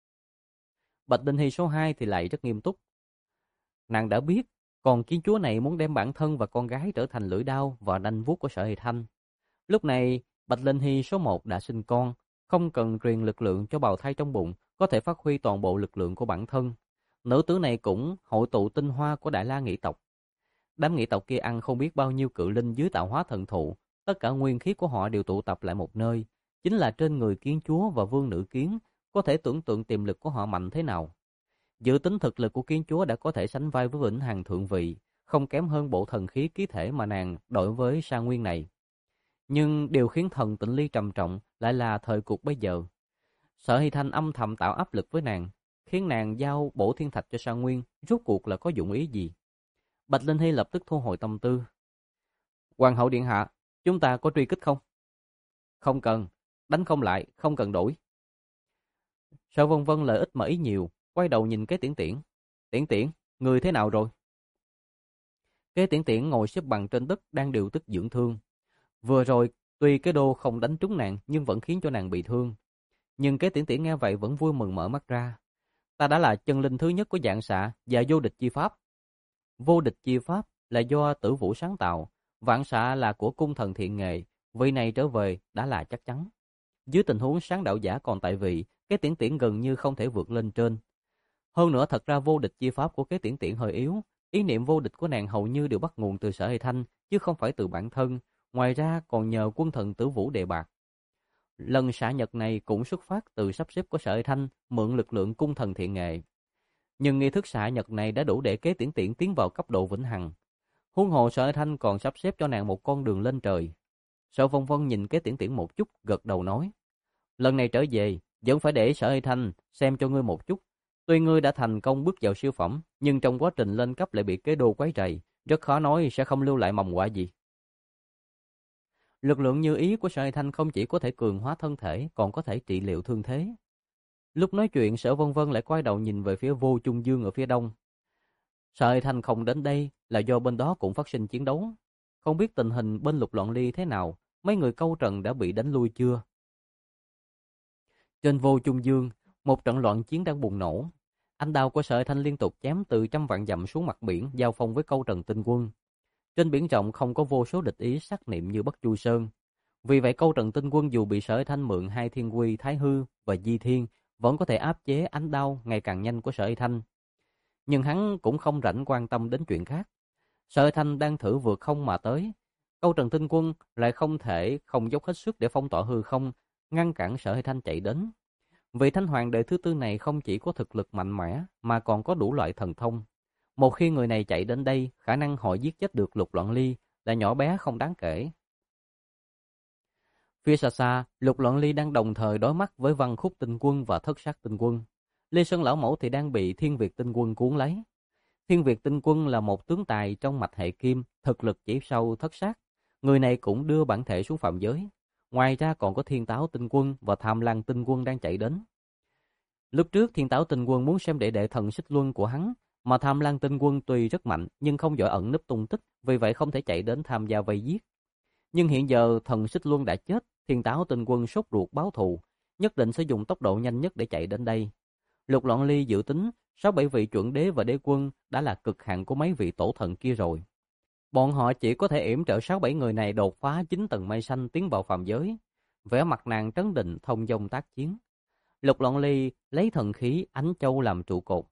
Bạch Linh Hy số 2 thì lại rất nghiêm túc. Nàng đã biết, còn kiến chúa này muốn đem bản thân và con gái trở thành lưỡi đao và nanh vuốt của Sở Hy Thanh. Lúc này, Bạch Linh Hy số 1 đã sinh con, không cần truyền lực lượng cho bào thai trong bụng, có thể phát huy toàn bộ lực lượng của bản thân. Nữ tử này cũng hội tụ tinh hoa của Đại La Nghị tộc. Đám nghị tộc kia ăn không biết bao nhiêu cự linh dưới tạo hóa thần thụ, tất cả nguyên khí của họ đều tụ tập lại một nơi, chính là trên người kiến chúa và vương nữ kiến, có thể tưởng tượng tiềm lực của họ mạnh thế nào. Dự tính thực lực của kiến chúa đã có thể sánh vai với Vĩnh Hằng thượng vị, không kém hơn bộ thần khí ký thể mà nàng đổi với Sa Nguyên này. Nhưng điều khiến thần Tịnh Ly trầm trọng lại là thời cuộc bây giờ. Sở Hy Thanh âm thầm tạo áp lực với nàng, khiến nàng giao bổ thiên thạch cho Sa Nguyên, rốt cuộc là có dụng ý gì? Bạch Linh Hy lập tức thu hồi tâm tư. Hoàng hậu điện hạ, chúng ta có truy kích không? Không cần, đánh không lại, không cần đổi. Sở Vân Vân lợi ích mà ý nhiều, quay đầu nhìn Kế Tiễn Tiễn. Tiễn Tiễn, người thế nào rồi? Kế Tiễn Tiễn ngồi xếp bằng trên đất đang điều tức dưỡng thương. Vừa rồi, tuy cái đô không đánh trúng nàng nhưng vẫn khiến cho nàng bị thương. Nhưng Kế Tiễn Tiễn nghe vậy vẫn vui mừng mở mắt ra. Ta đã là chân linh thứ nhất của dạng xạ và vô địch chi pháp. Vô địch chi pháp là do Tử Vũ sáng tạo, vạn xạ là của cung thần thiện nghệ, vị này trở về đã là chắc chắn. Dưới tình huống sáng đạo giả còn tại vị, Kế Tiễn Tiễn gần như không thể vượt lên trên. Hơn nữa thật ra vô địch chi pháp của Kế Tiễn Tiễn hơi yếu, ý niệm vô địch của nàng hầu như đều bắt nguồn từ Sở Hy Thanh, chứ không phải từ bản thân, ngoài ra còn nhờ quân thần Tử Vũ đề bạt. Lần xạ nhật này cũng xuất phát từ sắp xếp của Sở Hy Thanh, mượn lực lượng cung thần thiện nghệ. Nhưng nghi thức xạ nhật này đã đủ để Kế Tiễn Tiễn tiến vào cấp độ vĩnh hằng. Huống hồ Sở Hy Thanh còn sắp xếp cho nàng một con đường lên trời. Sở Vân Vân nhìn Kế Tiễn Tiễn một chút, gật đầu nói: lần này trở về, vẫn phải để Sở Hy Thanh xem cho ngươi một chút. Tuy ngươi đã thành công bước vào siêu phẩm, nhưng trong quá trình lên cấp lại bị kế đô quấy rầy, rất khó nói sẽ không lưu lại mầm họa gì. Lực lượng như ý của Sở Hy Thanh không chỉ có thể cường hóa thân thể, còn có thể trị liệu thương thế. Lúc nói chuyện, Sở Vân Vân lại quay đầu nhìn về phía Vô Trung Dương ở phía đông. Sở Hy Thanh không đến đây là do bên đó cũng phát sinh chiến đấu. Không biết tình hình bên Lục Loạn Ly thế nào, mấy người câu trần đã bị đánh lui chưa? Trên Vô Trung Dương, một trận loạn chiến đang bùng nổ. Anh đao của Sở Hy Thanh liên tục chém từ trăm vạn dặm xuống mặt biển, giao phong với câu trần tinh quân. Trên biển rộng không có vô số địch ý sắc niệm như Bất Chu Sơn. Vì vậy Câu Trần Tinh Quân dù bị Sở Hải Thanh mượn hai thiên quy Thái Hư và Di Thiên, vẫn có thể áp chế ánh đao ngày càng nhanh của Sở Hải Thanh. Nhưng hắn cũng không rảnh quan tâm đến chuyện khác. Sở Hải Thanh đang thử vượt không mà tới. Câu Trần Tinh Quân lại không thể không dốc hết sức để phong tỏa hư không, ngăn cản Sở Hải Thanh chạy đến. Vị Thanh Hoàng đệ thứ tư này không chỉ có thực lực mạnh mẽ mà còn có đủ loại thần thông. Một khi người này chạy đến đây, khả năng họ giết chết được Lục Loạn Ly là nhỏ bé không đáng kể. Phía xa xa, Lục Loạn Ly đang đồng thời đối mắt với Văn Khúc Tinh Quân và Thất Sát Tinh Quân. Lê Sơn Lão Mẫu thì đang bị Thiên Việt Tinh Quân cuốn lấy. Thiên Việt Tinh Quân là một tướng tài trong mạch hệ kim, thực lực chỉ sau Thất Sát. Người này cũng đưa bản thể xuống phạm giới. Ngoài ra còn có Thiên Táo Tinh Quân và Tham Lang Tinh Quân đang chạy đến. Lúc trước Thiên Táo Tinh Quân muốn xem đệ đệ thần xích luân của hắn, mà Tham Lang Tinh Quân tuy rất mạnh nhưng không giỏi ẩn nấp tung tích, vì vậy không thể chạy đến tham gia vây giết. Nhưng hiện giờ thần xích luân đã chết, Thiên Táo Tinh Quân sốt ruột báo thù, nhất định sẽ dùng tốc độ nhanh nhất để chạy đến đây. Lục Loạn Ly dự tính 6-7 vị chuẩn đế và đế quân đã là cực hạn của mấy vị tổ thần kia rồi. Bọn họ chỉ có thể yểm trợ 6-7 người này đột phá 9 tầng mây xanh tiến vào phàm giới. Vẻ mặt nàng trấn định thông dong tác chiến. Lục Loạn Ly lấy thần khí Ánh Châu làm trụ cột,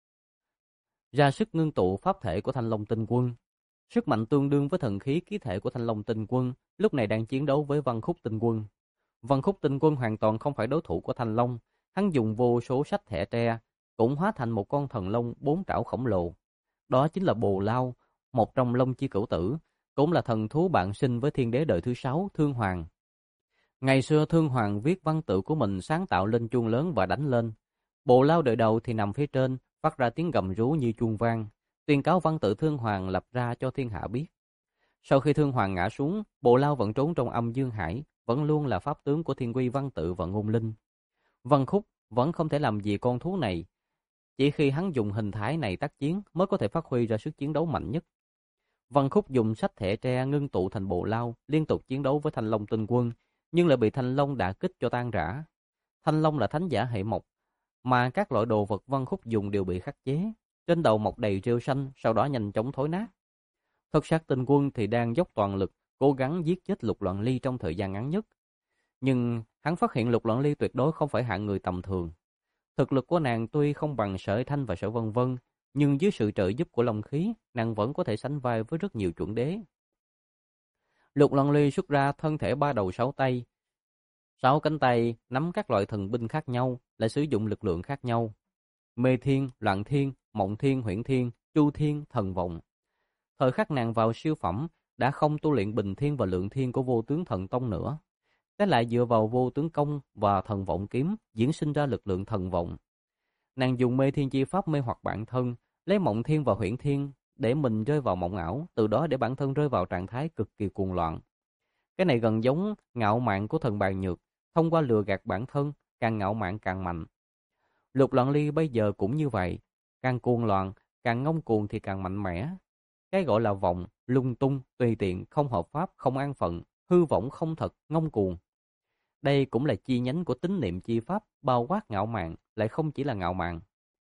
ra sức ngưng tụ pháp thể của Thanh Long Tinh Quân. Sức mạnh tương đương với thần khí ký thể của Thanh Long Tinh Quân, lúc này đang chiến đấu với Văn Khúc Tinh Quân. Văn Khúc Tinh Quân hoàn toàn không phải đối thủ của Thanh Long, hắn dùng vô số sách thẻ tre, cũng hóa thành một con thần long 4 trảo khổng lồ. Đó chính là Bồ Lao, một trong Long Chi Cửu Tử, cũng là thần thú bạn sinh với thiên đế đời thứ 6 Thương Hoàng. Ngày xưa Thương Hoàng viết văn tự của mình sáng tạo lên chuông lớn và đánh lên. Bồ Lao đời đầu thì nằm phía trên, phát ra tiếng gầm rú như chuông vang, tuyên cáo văn tự Thương Hoàng lập ra cho thiên hạ biết. Sau khi Thương Hoàng ngã xuống, Bồ Lao vẫn trốn trong âm dương hải, vẫn luôn là pháp tướng của thiên quy văn tự và ngôn linh. Văn Khúc vẫn không thể làm gì con thú này, chỉ khi hắn dùng hình thái này tác chiến mới có thể phát huy ra sức chiến đấu mạnh nhất. Văn Khúc dùng sách thẻ tre ngưng tụ thành Bồ Lao, liên tục chiến đấu với Thanh Long Tinh Quân, nhưng lại bị Thanh Long đả kích cho tan rã. Thanh Long là thánh giả hệ mộc, mà các loại đồ vật Văn Khúc dùng đều bị khắc chế. Trên đầu mọc đầy rêu xanh, sau đó nhanh chóng thối nát. Thất Sát Tinh Quân thì đang dốc toàn lực, cố gắng giết chết Lục Loạn Ly trong thời gian ngắn nhất. Nhưng hắn phát hiện Lục Loạn Ly tuyệt đối không phải hạng người tầm thường. Thực lực của nàng tuy không bằng Sở Thanh và Sở Vân Vân, nhưng dưới sự trợ giúp của long khí, nàng vẫn có thể sánh vai với rất nhiều chuẩn đế. Lục Loạn Ly xuất ra thân thể 3 đầu 6 tay, 6 cánh tay nắm các loại thần binh khác nhau, lại sử dụng lực lượng khác nhau. Mê Thiên, Loạn Thiên, Mộng Thiên, Huyễn Thiên, Chu Thiên, Thần Vọng. Thời khắc nàng vào siêu phẩm, đã không tu luyện Bình Thiên và Lượng Thiên của Vô Tướng Thần Tông nữa. Trái lại dựa vào Vô Tướng Công và Thần Vọng Kiếm diễn sinh ra lực lượng thần vọng. Nàng dùng Mê Thiên chi pháp mê hoặc bản thân, lấy Mộng Thiên và Huyễn Thiên để mình rơi vào mộng ảo, từ đó để bản thân rơi vào trạng thái cực kỳ cuồng loạn. Cái này gần giống ngạo mạn của thần Bàn Nhược, thông qua lừa gạt bản thân, càng ngạo mạn càng mạnh. Lục Loạn Ly bây giờ cũng như vậy, càng cuồng loạn, càng ngông cuồng thì càng mạnh mẽ. Cái gọi là vọng, lung tung, tùy tiện, không hợp pháp, không an phận, hư vọng không thật, ngông cuồng. Đây cũng là chi nhánh của tín niệm chi pháp, bao quát ngạo mạn, lại không chỉ là ngạo mạn.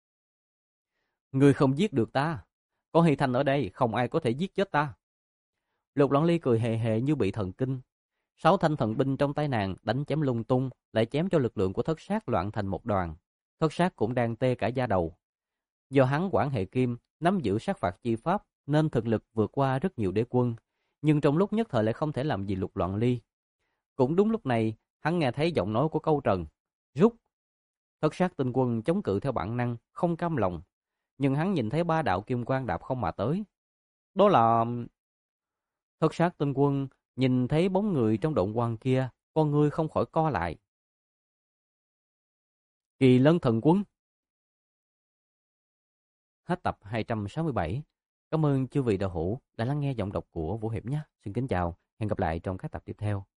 Ngươi không giết được ta, có Hy Thanh ở đây, không ai có thể giết chết ta. Lục Loạn Ly cười hề hề như bị thần kinh. 6 thanh thần binh trong tay nàng đánh chém lung tung, lại chém cho lực lượng của Thất Sát loạn thành một đoàn. Thất Sát cũng đang tê cả da đầu. Do hắn quản hệ kim, nắm giữ sát phạt chi pháp, nên thực lực vượt qua rất nhiều đế quân, nhưng trong lúc nhất thời lại không thể làm gì Lục Loạn Ly. Cũng đúng lúc này, hắn nghe thấy giọng nói của Câu Trần. Rút! Thất Sát Tinh Quân chống cự theo bản năng, không cam lòng. Nhưng hắn nhìn thấy 3 đạo kim quang đạp không mà tới. Đó là... Thất Sát Tinh Quân nhìn thấy bóng người trong động quang kia, con ngươi không khỏi co lại. Kỳ Lân Thần Quân. Hết tập 267. Cảm ơn chư vị đạo hữu đã lắng nghe giọng đọc của Vũ Hiệp nhé. Xin kính chào, hẹn gặp lại trong các tập tiếp theo.